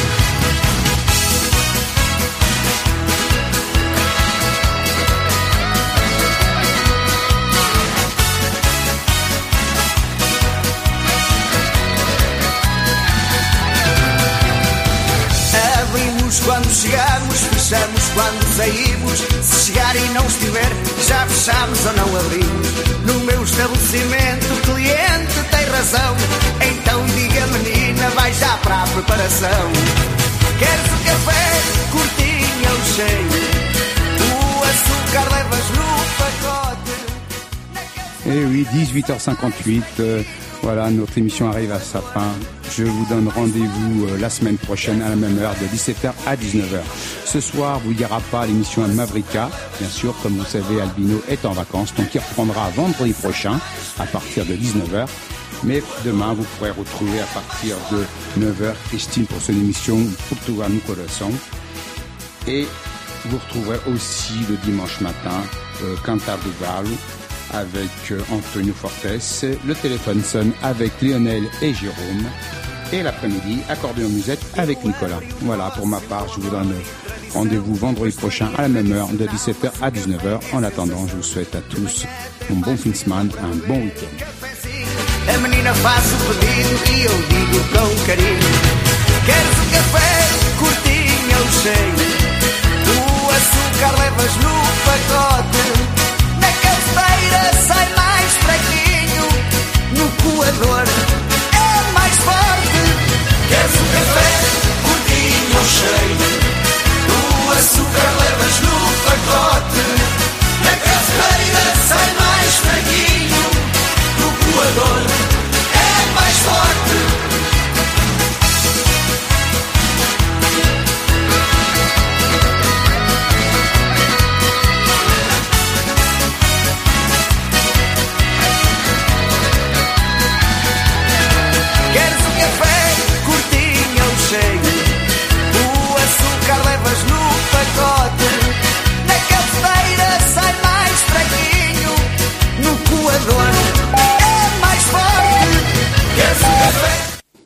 Speaker 4: Quando chegamos, fechamos quando saímos. Se chegar e não estiver, já fechamos ou não abrimos. No meu estabelecimento o cliente tem razão. Então diga menina, vai já para a preparação. Queres o café curtinho ou cheio? O açúcar levas no pacote.
Speaker 5: Eh oui, dix-huit heures cinquante-huit, euh, voilà, notre émission arrive à sa fin. Je vous donne rendez-vous euh, la semaine prochaine à la même heure, de dix-sept heures à dix-neuf heures. Ce soir, vous n'y aura pas l'émission Mavrika. Bien sûr, comme vous savez, Albino est en vacances, donc il reprendra vendredi prochain à partir de dix-neuf heures. Mais demain, vous pourrez retrouver à partir de neuf heures Christine pour son émission Portugal no Coração. Et vous retrouverez aussi le dimanche matin euh, Cantar do Galo avec euh, Antonio Fortes. Le téléphone sonne avec Lionel et Jérôme. Et l'après-midi, accordéon musette avec Nicolas. Voilà, pour ma part, je vous donne rendez-vous vendredi prochain à la même heure, de dix-sept heures à dix-neuf heures. En attendant, je vous souhaite à tous un bon fin de semaine, un bon week-end.
Speaker 4: A menina faz o pedido e eu digo com carinho: queres o café curtinho ou cheio? O açúcar levas no pacote. Na cafeteira sai mais fraquinho. No coador é mais forte.
Speaker 17: Queres o café curtinho ou cheio? O açúcar levas no pacote. Na cafeteira sai mais fraquinho. No coador é mais forte.
Speaker 4: Queres o café curtinho ou cheio? O açúcar levas no pacote. Na cafeteira sai mais fraquinho. No coador é mais forte.
Speaker 17: Queres o café?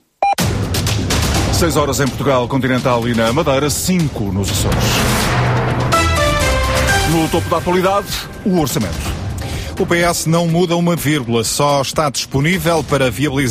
Speaker 2: seis horas em Portugal Continental e na Madeira, cinco nos Açores. No topo da atualidade, o orçamento.
Speaker 3: O P S não muda uma vírgula, só está disponível para viabilizar